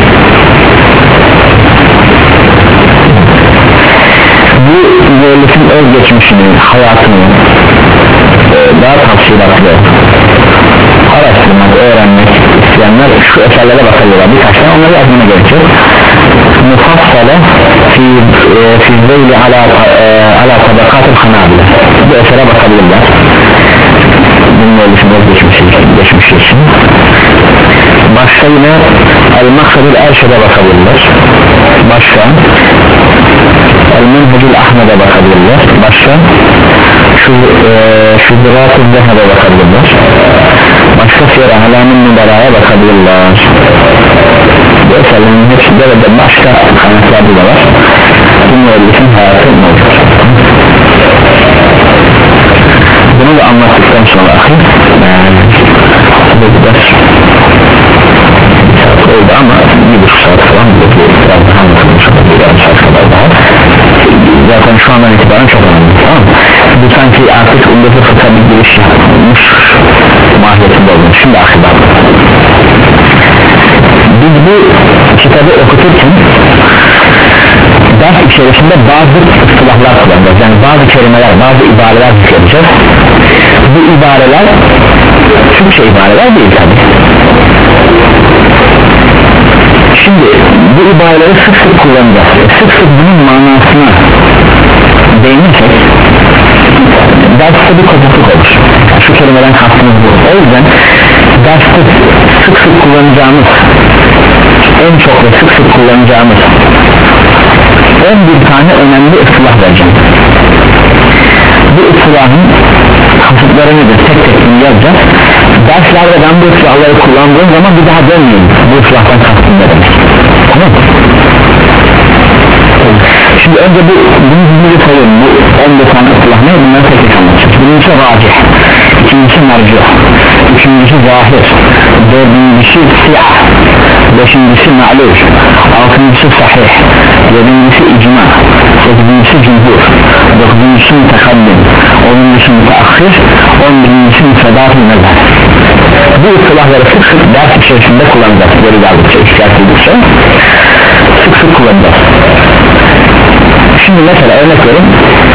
Bu müellifin özgeçmişini, hayatını e, daha tafsilatlı araştırmak, öğrenmek isteyenler şu eserlere bakabilirler. Birkaç tane onları yazmana gerekiyor. Mufassale fi fi zeyli ala ala tabakatul hanabile. Bu esere bakabilirler. Bunun öylesine geçmişi geçmişi için başka yine El-Maksadül Erşed'e bakabilirler, başka El-Menhecül Ahmed'e bakabilirler, başka şu e, Şudurat-ı Zeheb'e bakabilirler, başka Siyer Ahlamin Mübara'ya bakabilirler. Bu eserlerin hepsinde ve de başka kaynaklarda da var. Bunun öylesine hayatı mevcut. Bunu da anlattıktan sonra ahir bu ders oldu ama bir buçuk saat falan biraz daha anlatılmış oldu, yarım saat kadar daha zaten şu andan itibaren çok önemli, tamam mı? Bu sanki artık undaki fıkha bir giriş yapılmış mahiyetinde olmuş. Şimdi ahir bak, biz bu kitabı okuturken ders içerisinde bazı ıstılahlar kullanacağız, yani bazı kelimeler, bazı ibareler zikredeceğiz. Bu ibareler Türkçe ibareler değil tabi. Şimdi bu ibareleri sık sık kullanacağız, sık sık bunun manasına değinirsek derste bir kopukluk olur. Şu kelimeden kastımız bu. O yüzden derste sık sık kullanacağımız, en çok ve sık sık kullanacağımız on bir tane önemli ıslah vereceğim. Bu ıslahın kasıtları nedir? Tek tek bunu yazacağız. Derslerde ben bu ıslahları kullandığım zaman bir daha dönmeyeyim. Bu ıslahtan kastım ne demek? Tamam mı? Şimdi Şimdi önce bu bunu hızlıca sayalım. Bu on dört tane ıslah ne? Bunları tek tek anlatacağız. Birincisi racih, ikincisi mercuh, üçüncüsü zahir, dördüncüsü siyah, beşincisi ma'lul, altıncısı sahih, yedincisi icma, sekizincisi cumhur, dokuzuncusu mutakaddim, onuncusu müteakhir, on birincisi müfredat-ı mezhar. Bu ıslahları sık sık ders içerisinde kullanacağız. Geri geldikçe, ihtiyaç edildikçe sık sık kullanacağız. Şimdi mesela örnek verin,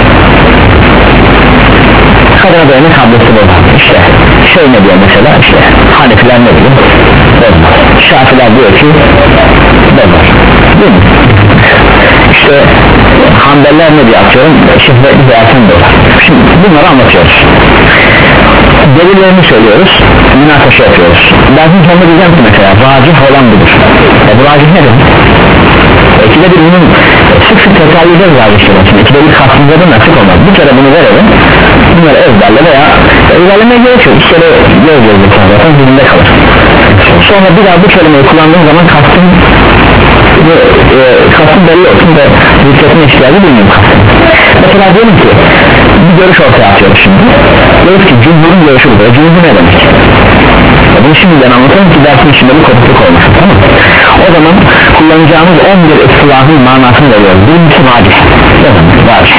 kadına dayanık abdesti bozar. İşte şey ne diyor mesela, işte Hanefiler ne diyor? Bozmaz. Şafiler diyor ki bozar, değil mi? İşte Hanbeliler ne diyor, atıyorum şehvetli ve erken bozar. Şimdi bunları anlatıyoruz, delillerini söylüyoruz, münakaşa yapıyoruz. Dersin sonunda diyeceğim ki mesela racih olan budur. E bu racih nedir? İkide bir bunun sık sık tekrarlı ederiz racihleri. İkide bir kastımızda nasip olmaz. Bir kere bunu verelim, bunları ezberle veya ezberlemeye gerek yok. İki kere göz göz göz zaten dilinde kalır. Sonra bir daha bu kelimeyi kullandığım zaman kastım e, e, kastım belli olsun ve dikkatine ihtiyacı duymuyorum kastım. Mesela diyelim ki bir görüş ortaya atıyoruz şimdi. Diyoruz ki cumhurun görüşü bu. Cumhur ne demek? Bunu şimdiden anlatalım ki dersin içinde bir kopukluk olmasın, tamam mı? O zaman kullanacağımız on bir ıslahın manasını veriyoruz. Birincisi racih. Racih.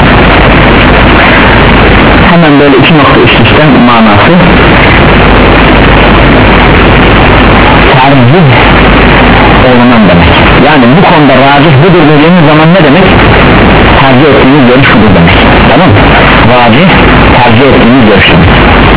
Hemen böyle iki nokta üst üste manası tercih olunan demek. Yani bu konuda racih budur dediğimiz zaman ne demek? Tercih ettiğimiz görüş budur demek. Tamam mı? Racih tercih ettiğimiz görüş demek.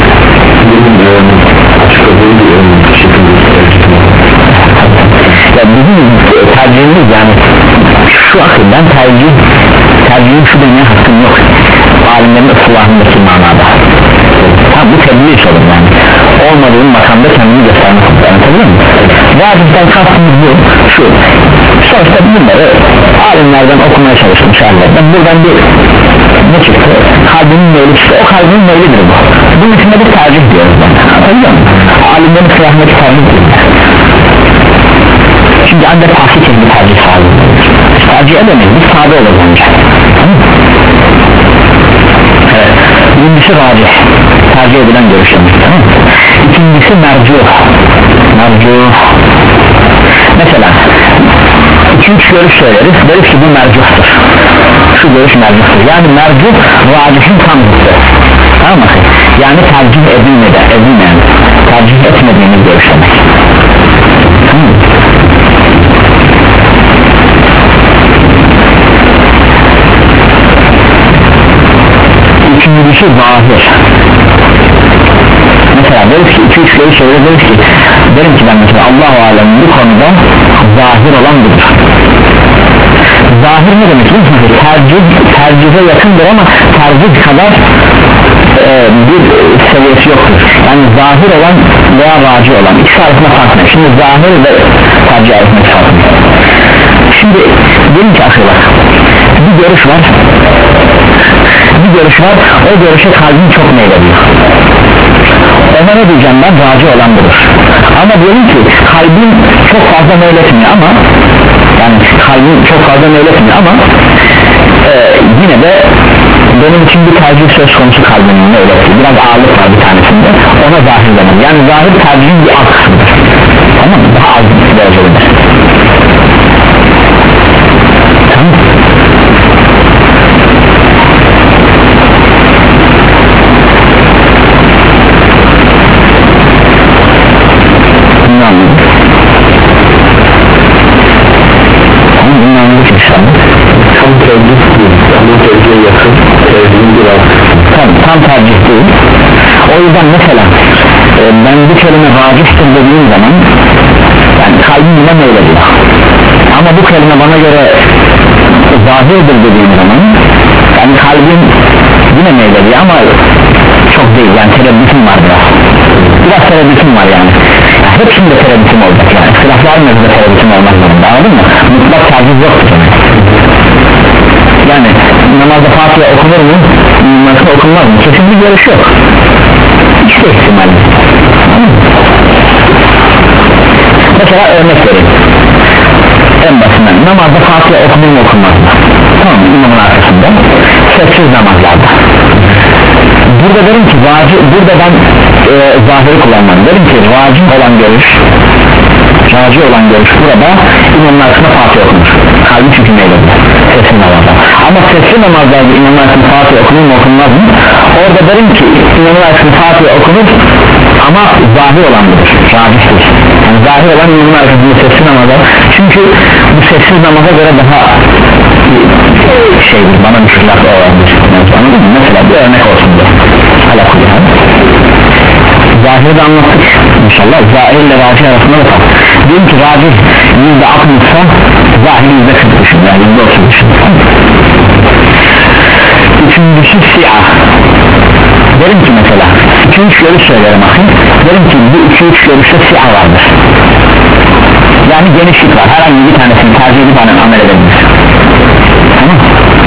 Ya bizim tercihimiz yani şu akıldan tercih tercihim şu demeye hakkım yok alimlerin ıslahındaki manada. Ha, bu tedlis olur yani olmadığım makamda kendimi göstermek anlatabiliyor muyum? Vacipten kastımız bu şu, sonuçta bunları alimlerden okumaya çalıştım şairlerden, buradan bir ne çıktı? Kalbinin meyli çıktı, o kalbinin meylidir bu. Bunun içinde bir tercih diyoruz ben, anlatabiliyor muyum? Alimlerin ıslahındaki tercih diyoruz. Şimdi ancak tahkik bir tercih sahibi tercih edemeyiz, biz sade olur bence. Evet, birincisi racih, tercih edilen görüşümüz, tamam mı? İkincisi mercuh. Mercuh mesela iki üç görüş söyleriz, deriz ki bu mercuhtur, şu görüş mercuhtur. Yani mercuh racihin tam zıttı, tamam mı? Yani tercih edilmeden, edilmeyen, tercih etmediğimiz görüş demek. Tamam mı? Üçüncüsü zahir. Mesela deriz ki iki üç görüş söyleriz, deriz ki derim ki ben mesela Allah-u Alem bu konuda zahir olan budur. Zahir ne demek biliyor musunuz? Tercih, tercihe yakındır ama tercih kadar e, bir seviyesi yoktur. Yani zahir olan veya raci olan ikisi arasında fark ne? Şimdi zahir ve tercih arasında fark ne? Şimdi diyelim ki akıl bak, bir görüş var, bir görüş var, o görüşe kalbim çok meylediyor. Ona ne diyeceğim ben? Raci olan budur. Ama diyelim ki kalbim çok fazla meyletmiyor ama yani kalbim çok fazla meyletmiyor ama e, yine de benim için bir tercih söz konusu kalbimin meylettiği biraz ağırlık var bir tanesinde, ona zahir denir. Yani zahir tercihin bir alt kısmıdır, tamam mı? Daha az bir derecelidir. Tamam mı? Tam, tam tercih değil. O yüzden mesela e, ben bu kelime racihtir dediğim zaman yani kalbim buna meylediyor ama bu kelime bana göre zahirdir dediğim zaman yani kalbim yine meylediyor ama çok değil, yani tereddütüm var biraz biraz tereddütüm var yani, yani hepsinde tereddütüm olacak yani silahlar mevzuda tereddütüm olmak zorunda, anladın mı? Mutlak tercih yoktur yani namazda Fatiha okunur mu? Nasıl okunmaz mı? Kesin bir görüş yok. İkisi de ihtimal. Mesela örnek vereyim. En basitinden namazda Fatiha okunur mu okunmaz mı? Tamam, namazlarda. Burada derim ki vacip, burada ben e, zahiri kullanmam, derim ki vacip olan görüş, vacip olan görüş burada imamın arkasında Fatih okunur, kalbi çünkü neydi sesli namazda, ama sesli namazlarda imamın arkasında Fatih okunur mu okunmaz mı? Orada derim ki imamın arkasında Fatih okunur ama zahir olan budur, vacip değil. Yani zahir olan imamın arkasında sesli namazda, çünkü bu sessiz namaza göre daha şeydir, bana düşürler o orandır. Mesela bir örnek olsun diye hala kullanalım. Zahirde anlattık inşallah, zahir ile vacih arasında da fark. Diyelim ki vacih yüzde altmışsa zahir yüzde kırk düşün, yani yüzde otuz düşün. Üçüncüsü siyah. Derim ki mesela iki üç görüş söylerim akım, derim ki bu iki üç görüşte siyah vardır, yani genişlik var, herhangi bir tanesini tercih edip amel edebilir. Tamam.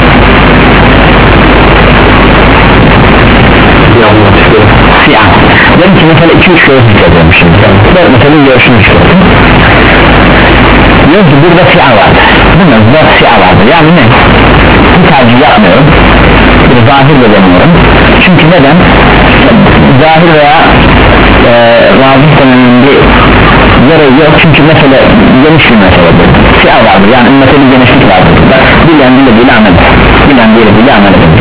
Siyah. Dedim ki mesela iki üç görüş istiyorum şimdi. Mesela görüşünü istiyorum. Diyorum ki burada siyah vardır, bunun da siyah vardır, yani ne? Bu tercih yapmıyorum, bir zahir de demiyorum. Çünkü neden? Zahir veya e, vacih döneminin bir yeri yok, çünkü mesele geniş bir meseledir. Siyah vardır, yani ümmete bir genişlik vardır. Bilen bile bile amel eder, bilen bile bile amel eder.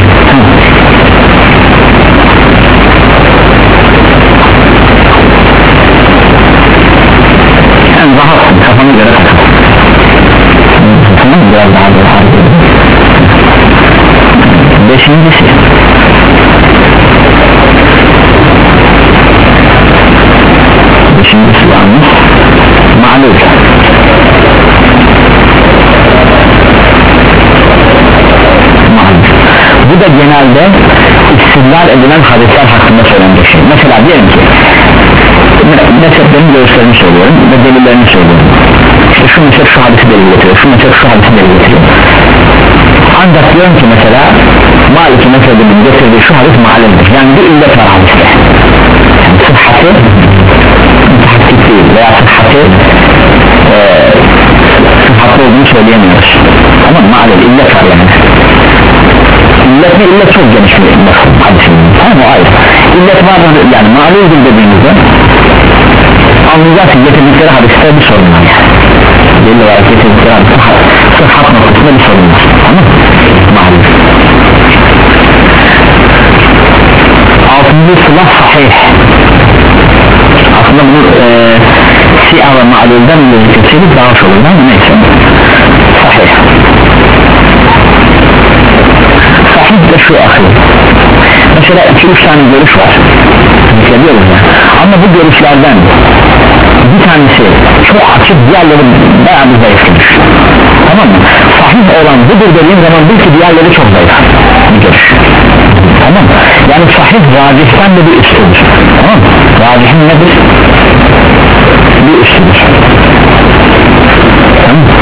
Yani rahatsın, kafana göre takıl. Tamam mı? Biraz daha daha daha. Beşincisi Beşincisi varmış ma'lul. Bu da genelde istidlal edilen hadisler hakkında söylenecek şey. Mesela diyelim ki mezheplerin görüşlerini söylüyorum ve delillerini söylüyorum. İşte şu mezhep şu hadisi delil getiriyor, şu mezhep şu hadisi delil getiriyor. Ancak diyorum ki mesela Maliki mezhebinin getirdiği şu hadis ma'luldur, yani bir illet var hadiste, yani sıhhati mütehakkik değil veya sıhhati e, sıhhatli olduğunu söyleyemiyoruz, ama ma'lul illet var yani. İllet mi? İllet çok geniş bir illet hadisin, tamam mı? Hayır, illet vardır, yani ma'luldur dediğimizde anlayacağız ki getirdikleri hadiste bir sorun var, belli olarak getirdikleri hadiste sıhhat noktasında bir sorun var, tamam mı? Ma'lul. Altıncı sılah sahih. Aslında bunu e, siyah ve ma'lulden gözükürseydik daha hoş olur, ama neyse. Sahih. Sahih de şu akıl. Mesela iki üç tane görüş var, düşünüyoruz ya, ama bu görüşlerden bir tanesi çok açık, diğerleri bayağı bir zayıf görüş, tamam mı? Sahih olan budur dediğim zaman bil ki diğerleri çok zayıf bir görüş, tamam mı? Yani sahih racihten de bir üstüdür, tamam mı? Racihin nedir? Bir üstüdür, tamam mı?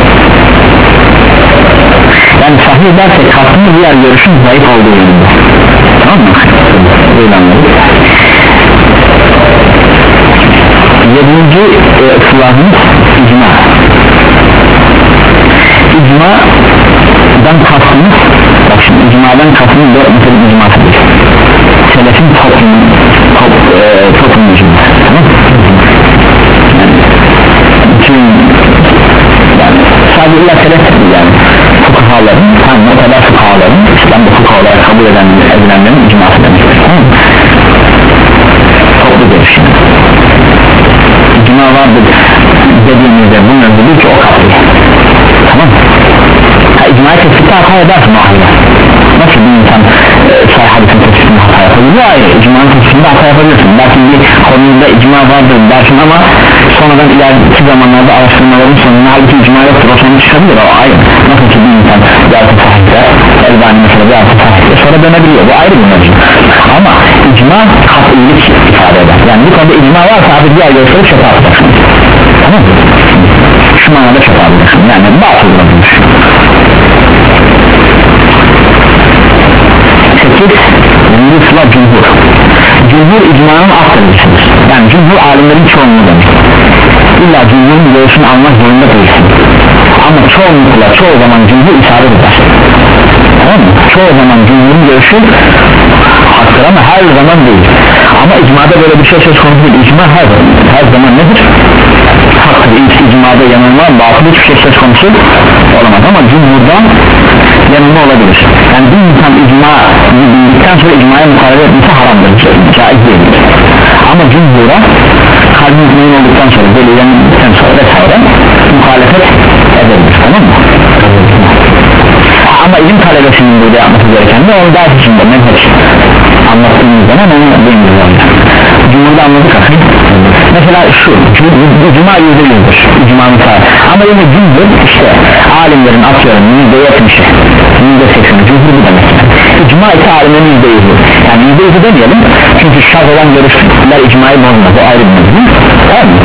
Yani sahih dersek aslında diğer görüşün zayıf olduğu yönünde, tamam mı? Böyle anladık. Yedinci e, ıslahımız icma. İcmadan kastımız, bak şimdi icmadan kastımız dört meselin icmasıdır. Selefin toplum, top, e, toplum icması, tamam mı? Yani bütün, yani sadece illa selef değil yani, fukahaların, tam o kadar fukahaların, İslam'da fukaha olarak kabul eden, edilenlerin icması demiştir, tamam mı? Toplu görüş yani. İcma vardır dediğimizde bunun ödülü ki o kaplı, tamam mı? Ha, icma'yı tespite hata edersin o halde. Nasıl bir insan e, say hadisin tespitinde hata yapabilir? Bu ayrı, icma'nın tespitinde hata yapabilirsin. Belki bir konumda icma vardır dersin ama sonradan ileriki zamanlarda araştırmaların sonunda halbuki icma yoktur, o sonuç çıkabilir, o ayrı. Nasıl ki bir insan bir altı sahipte, Elbani mesela bir altı sahipte sonra dönebiliyor, bu ayrı bir mevzu. Ama icma kat'ilik ifade eder. Yani bir konuda icma varsa abi diğer görüşleri çöpe atacaksın, tamam mı? Şu manada çöpe atacaksın, yani batıl bırakılmış. Sekiz Yürüsüla cumhur. Cumhur icmanın alt derecesidir, yani cumhur alimlerin çoğunluğu demek. İlla cumhurun görüşünü almak zorunda değilsin, ama çoğunlukla çoğu zaman cumhur isabet eder, tamam mı? çoğu zaman cumhurun görüşü haktır ama her zaman değil. Ama icmada böyle bir şey söz konusu değil. İcma her, her zaman nedir? Haktır. İcmada yanılma, batıl hiçbir şey söz konusu olamaz ama cumhurdan yanılma olabilir. Yani bir insan icma bildikten sonra icmaya muhalefet etmesi haramdır, caiz değildir. Ama cumhura kalbi mümin olduktan sonra, delilendikten sonra vesaire muhalefet edebilir, tamam mı? Ama ilim talebesinin burada yapması gereken de onu ders içinde menheç anlattığımız zaman onu bilmiyorum. Cumhurda anladık akıl. Mesela şu, icma yüzde yüzdür, icma misal. Ama yine cumhur işte alimlerin atıyorum yüzde yetmişi, yüzde sekseni cumhur bu demek. İcma ise alimlerin yüzde yüzü. Yani yüzde yüzü demeyelim çünkü şart olan görüşler icmayı bozmaz, o ayrı bir mevzu. Tamam mı?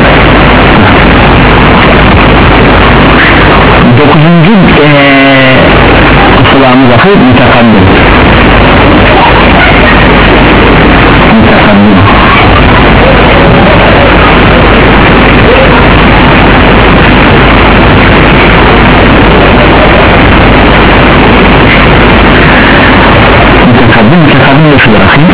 Dokuzuncu ee, usulağımız akıl mütekandim. Mütekandim. Mütekandim, mütekandim de şudur akıl.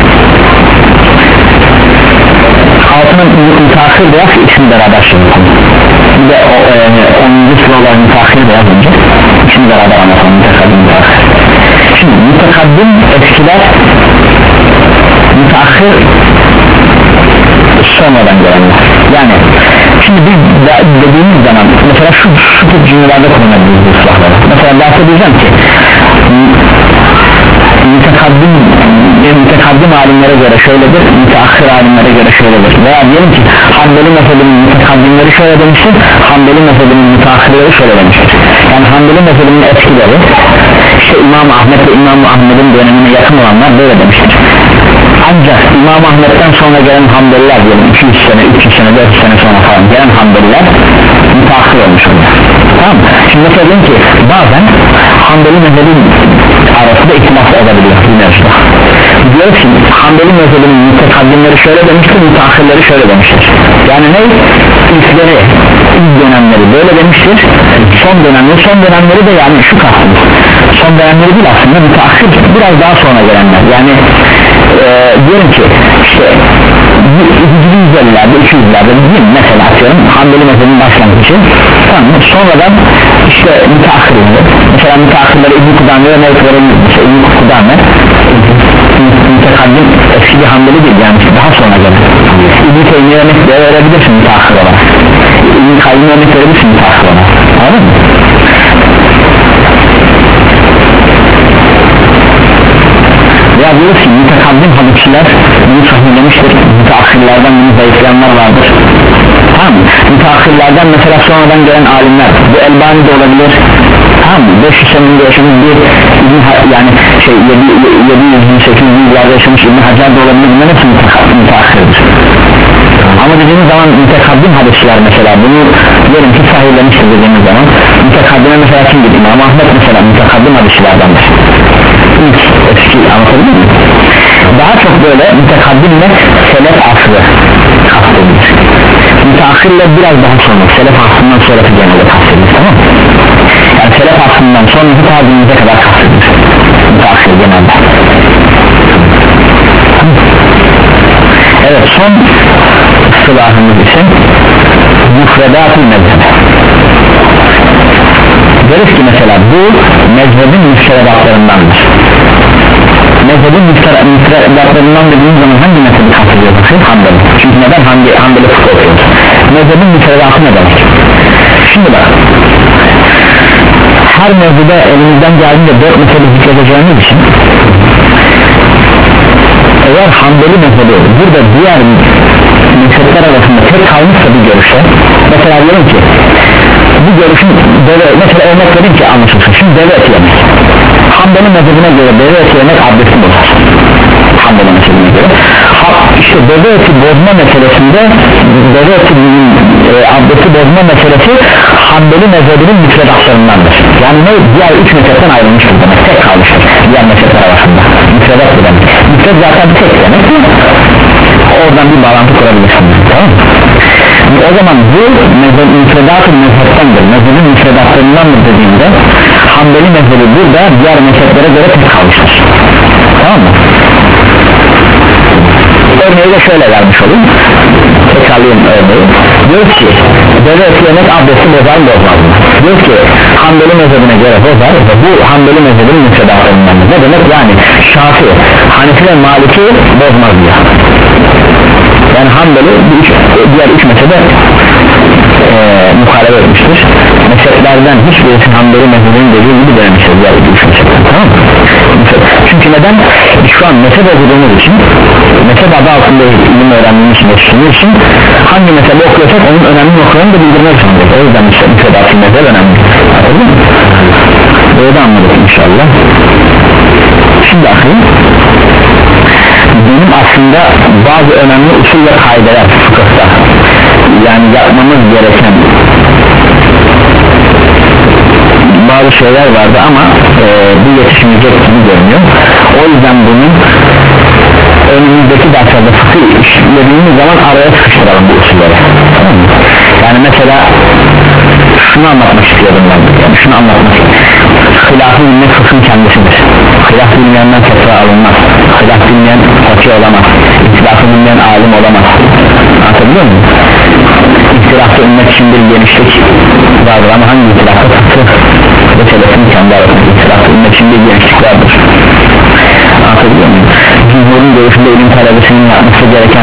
Altının müteahhir beyaz ikisini beraber şimdi. Bir de onuncu sıralar müteahhir beyaz önce ikisini beraber anlatalım, mütekaddim müteahhir. Şimdi mütekaddim eskiler, müteahhir sonradan gelenler. Yani şimdi biz dediğimiz zaman mesela şu, şu tip cümlelerde kullanabiliriz bu silahları. Mesela bahsedeceğim ki mütekaddim, mütekaddim alimlere göre şöyledir, müteahhir alimlere göre şöyledir. Veya diyelim ki Hanbeli mezhebinin mütekaddimleri şöyle demiştir, Hanbeli mezhebinin müteahhirleri şöyle demiştir. Yani Hanbeli mezhebinin etkileri işte İmam Ahmet ve İmam Ahmet'in dönemine yakın olanlar böyle demiştir. Ancak İmam Ahmet'ten sonra gelen Hanbeliler diyelim iki yüz sene, üç yüz sene, dört yüz sene sonra falan gelen Hanbeliler müteahhir olmuş oluyor. Tamam mı? Şimdi mesela diyelim ki bazen Hanbeli mezhebin arasında ihtilaf olabiliyor bu mevzuda. Diyoruz ki Hanbeli mezhebinin mütekaddimleri şöyle demiştir, müteahhirleri şöyle demiştir. Yani ne? İlkleri, ilk dönemleri böyle demiştir, son dönemleri, son dönemleri de yani şu kastımız. Son dönemleri değil aslında müteahhir biraz daha sonra gelenler. Yani e, diyelim ki işte yüz ellilerde, iki yüzlerde değil mi? Mesela atıyorum Hanbeli mezhebinin başlangıcı, tamam, sonradan işte müteahhir oluyor. Mesela müteahhirleri İbn-i Kudame ve Mevt verebiliriz. Mesela İbn-i Kudame mütekaddim eski bir Hanbeli değil, yani daha sonra gelen. İbn-i Teymiye örnek verebilirsin müteahhir olarak, İbn-i Kayyum'a örnek verebilirsin müteahhir olarak, anladın mı? Ya diyoruz ki mütekaddim hadisçiler bunu sahihlemiştir, müteahhirlerden bunu zayıflayanlar vardır. Tamam mı? Müteahhirlerden mesela sonradan gelen alimler, bu Elbani de olabilir, tamam mı? beş yüz seninde yaşamış bir yani şey yedi yüz sekiz yüz yıllarda yaşamış İbn Hacer de olabilir, bunların hepsi müteahhirdir. Ama dediğimiz zaman mütekaddim hadisçiler mesela bunu diyelim ki sahihlemiştir dediğimiz zaman mütekaddime mesela kim gibi İmam Ahmet mesela mütekaddim hadisçilerdendir. İlk eski anlatabilir mi? Daha çok böyle mütekaddimle selef aslı kastedilir. Müteahhirle biraz daha sonra selef aslından sonraki genelde kastedilir, tamam mı? Yani selef aslından sonraki tabiimize kadar kastedilir müteahhir genelde. Evet, son silahımız ise müfredat-ı mezheb. Deriz ki mesela bu mezhebin müfredatlarındandır. Mezhebin müfredatlarından dediğimiz zaman hangi mezhebi kastediyoruz? Hanbeli. Çünkü neden Hanbeli, Hanbeli fıkıh okuyoruz? Mezhebin müfredatı ne demek? Şimdi bak, her mezhebe elimizden geldiğinde dört mezhebi zikredeceğimiz için eğer Hanbeli mezhebi burada diğer mezhepler arasında tek kalmışsa bir görüşe, mesela diyelim ki bu görüşün deve, mesela örnek verin ki anlaşılsın. Şimdi deve eti yemek, Hanbeli mezhebine göre deve eti yemek abdesti bozar. Hanbeli mezhebine göre ha, işte deve eti bozma meselesinde deve eti e, abdesti bozma meselesi Hanbeli mezhebinin müfredatlarındandır. Yani ne? Diğer üç mezhepten ayrılmıştır demek, tek kalmıştır diğer mezhepler arasında. Müfredat bu demek. Müfred zaten tek demek, oradan bir bağlantı kurabilirsin, tamam mı? O zaman bu müfredat-ı mezheptendir, mezhebin müfredatlarındandır dediğinde Hanbeli mezhebi burada diğer mezheplere göre tek kalmıştır. Tamam mı? Örneği de şöyle vermiş olayım, tekrarlayayım örneği. Diyor ki deve eti yemek abdesti bozar mı bozmaz mı? Diyor ki Hanbeli mezhebine göre bozar ve bu Hanbeli mezhebinin müfredatlarından. Ne demek yani? Şafi, Hanefi ve Maliki bozmaz diyor. Yani Hanbeli diğer üç mezhebe e, muhalefet etmiştir. Mezheplerden hiçbirisi Hanbeli mezhebinin dediği gibi denemiştir diğer üç mezhepten, tamam mı? Çünkü neden? Şu an mezhep okuduğumuz için, mezhep adı altında ilim öğrendiğimiz için, yetiştiğimiz için hangi mezhebi okuyorsak onun önemli noktalarını da bildirmek zorundayız. O yüzden işte mezhebatı mezhep önemli. Anladın mı? Böyle de anladık inşallah. Şimdi akıyım, benim aslında bazı önemli usul ve kaideler fıkıhta, yani yapmamız gereken bazı şeyler vardı ama e, bu yetişmeyecek gibi görünüyor. O yüzden bunun önümüzdeki derslerde fıkıh işlediğimiz zaman araya sıkıştıralım bu usulleri, tamam mı? Yani mesela şunu anlatmak istiyordum ben, yani şunu anlatmak hilafı bilmek fıkhın kendisidir. Hilaf bilmeyenden fetva alınmaz, hilaf bilmeyen fakir olamaz, ihtilafı bilmeyen alim olamaz. Anlatabiliyor muyum? İhtilafta ümmet için bir genişlik vardır ama hangi ihtilafta fıkıh ve selefin kendi arasında ihtilafta ümmet için bir genişlik vardır. Anlatabiliyor muyum? Cumhurun görüşünde ilim talebesinin yapması gereken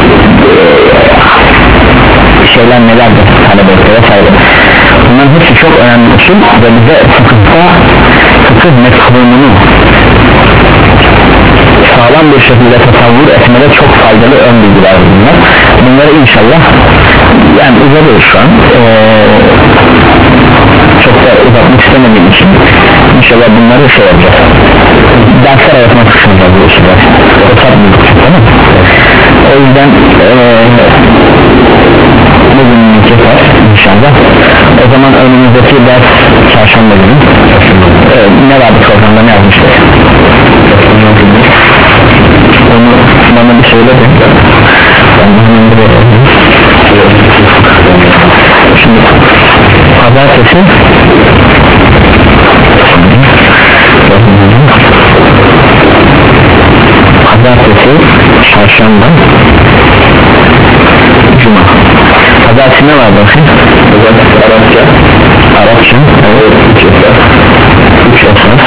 şeyler nelerdir, talebesi vesaire. Bunların hepsi çok önemli usul ve bize fıkıhta fıkıh mefhumunu sağlam bir şekilde tasavvur etmede çok faydalı ön bilgiler bunlar. Bunları inşallah yani uzatıyoruz şu an, ee, çok da uzatmak istemediğim için inşallah bunları şey yapacağız, dersler arasında kısmında bu usuller tamam. O yüzden ee, bugünün kefer inşallah. O zaman önümüzdeki ders çarşamba günü ee, ne vardı programda, ne yazmıştık? Onu bana bir söyle de ben bunu bir şimdi pazartesi pazartesi çarşamba cuma. Pazartesi ne var bakayım? Arapça Arapça evet, üç esas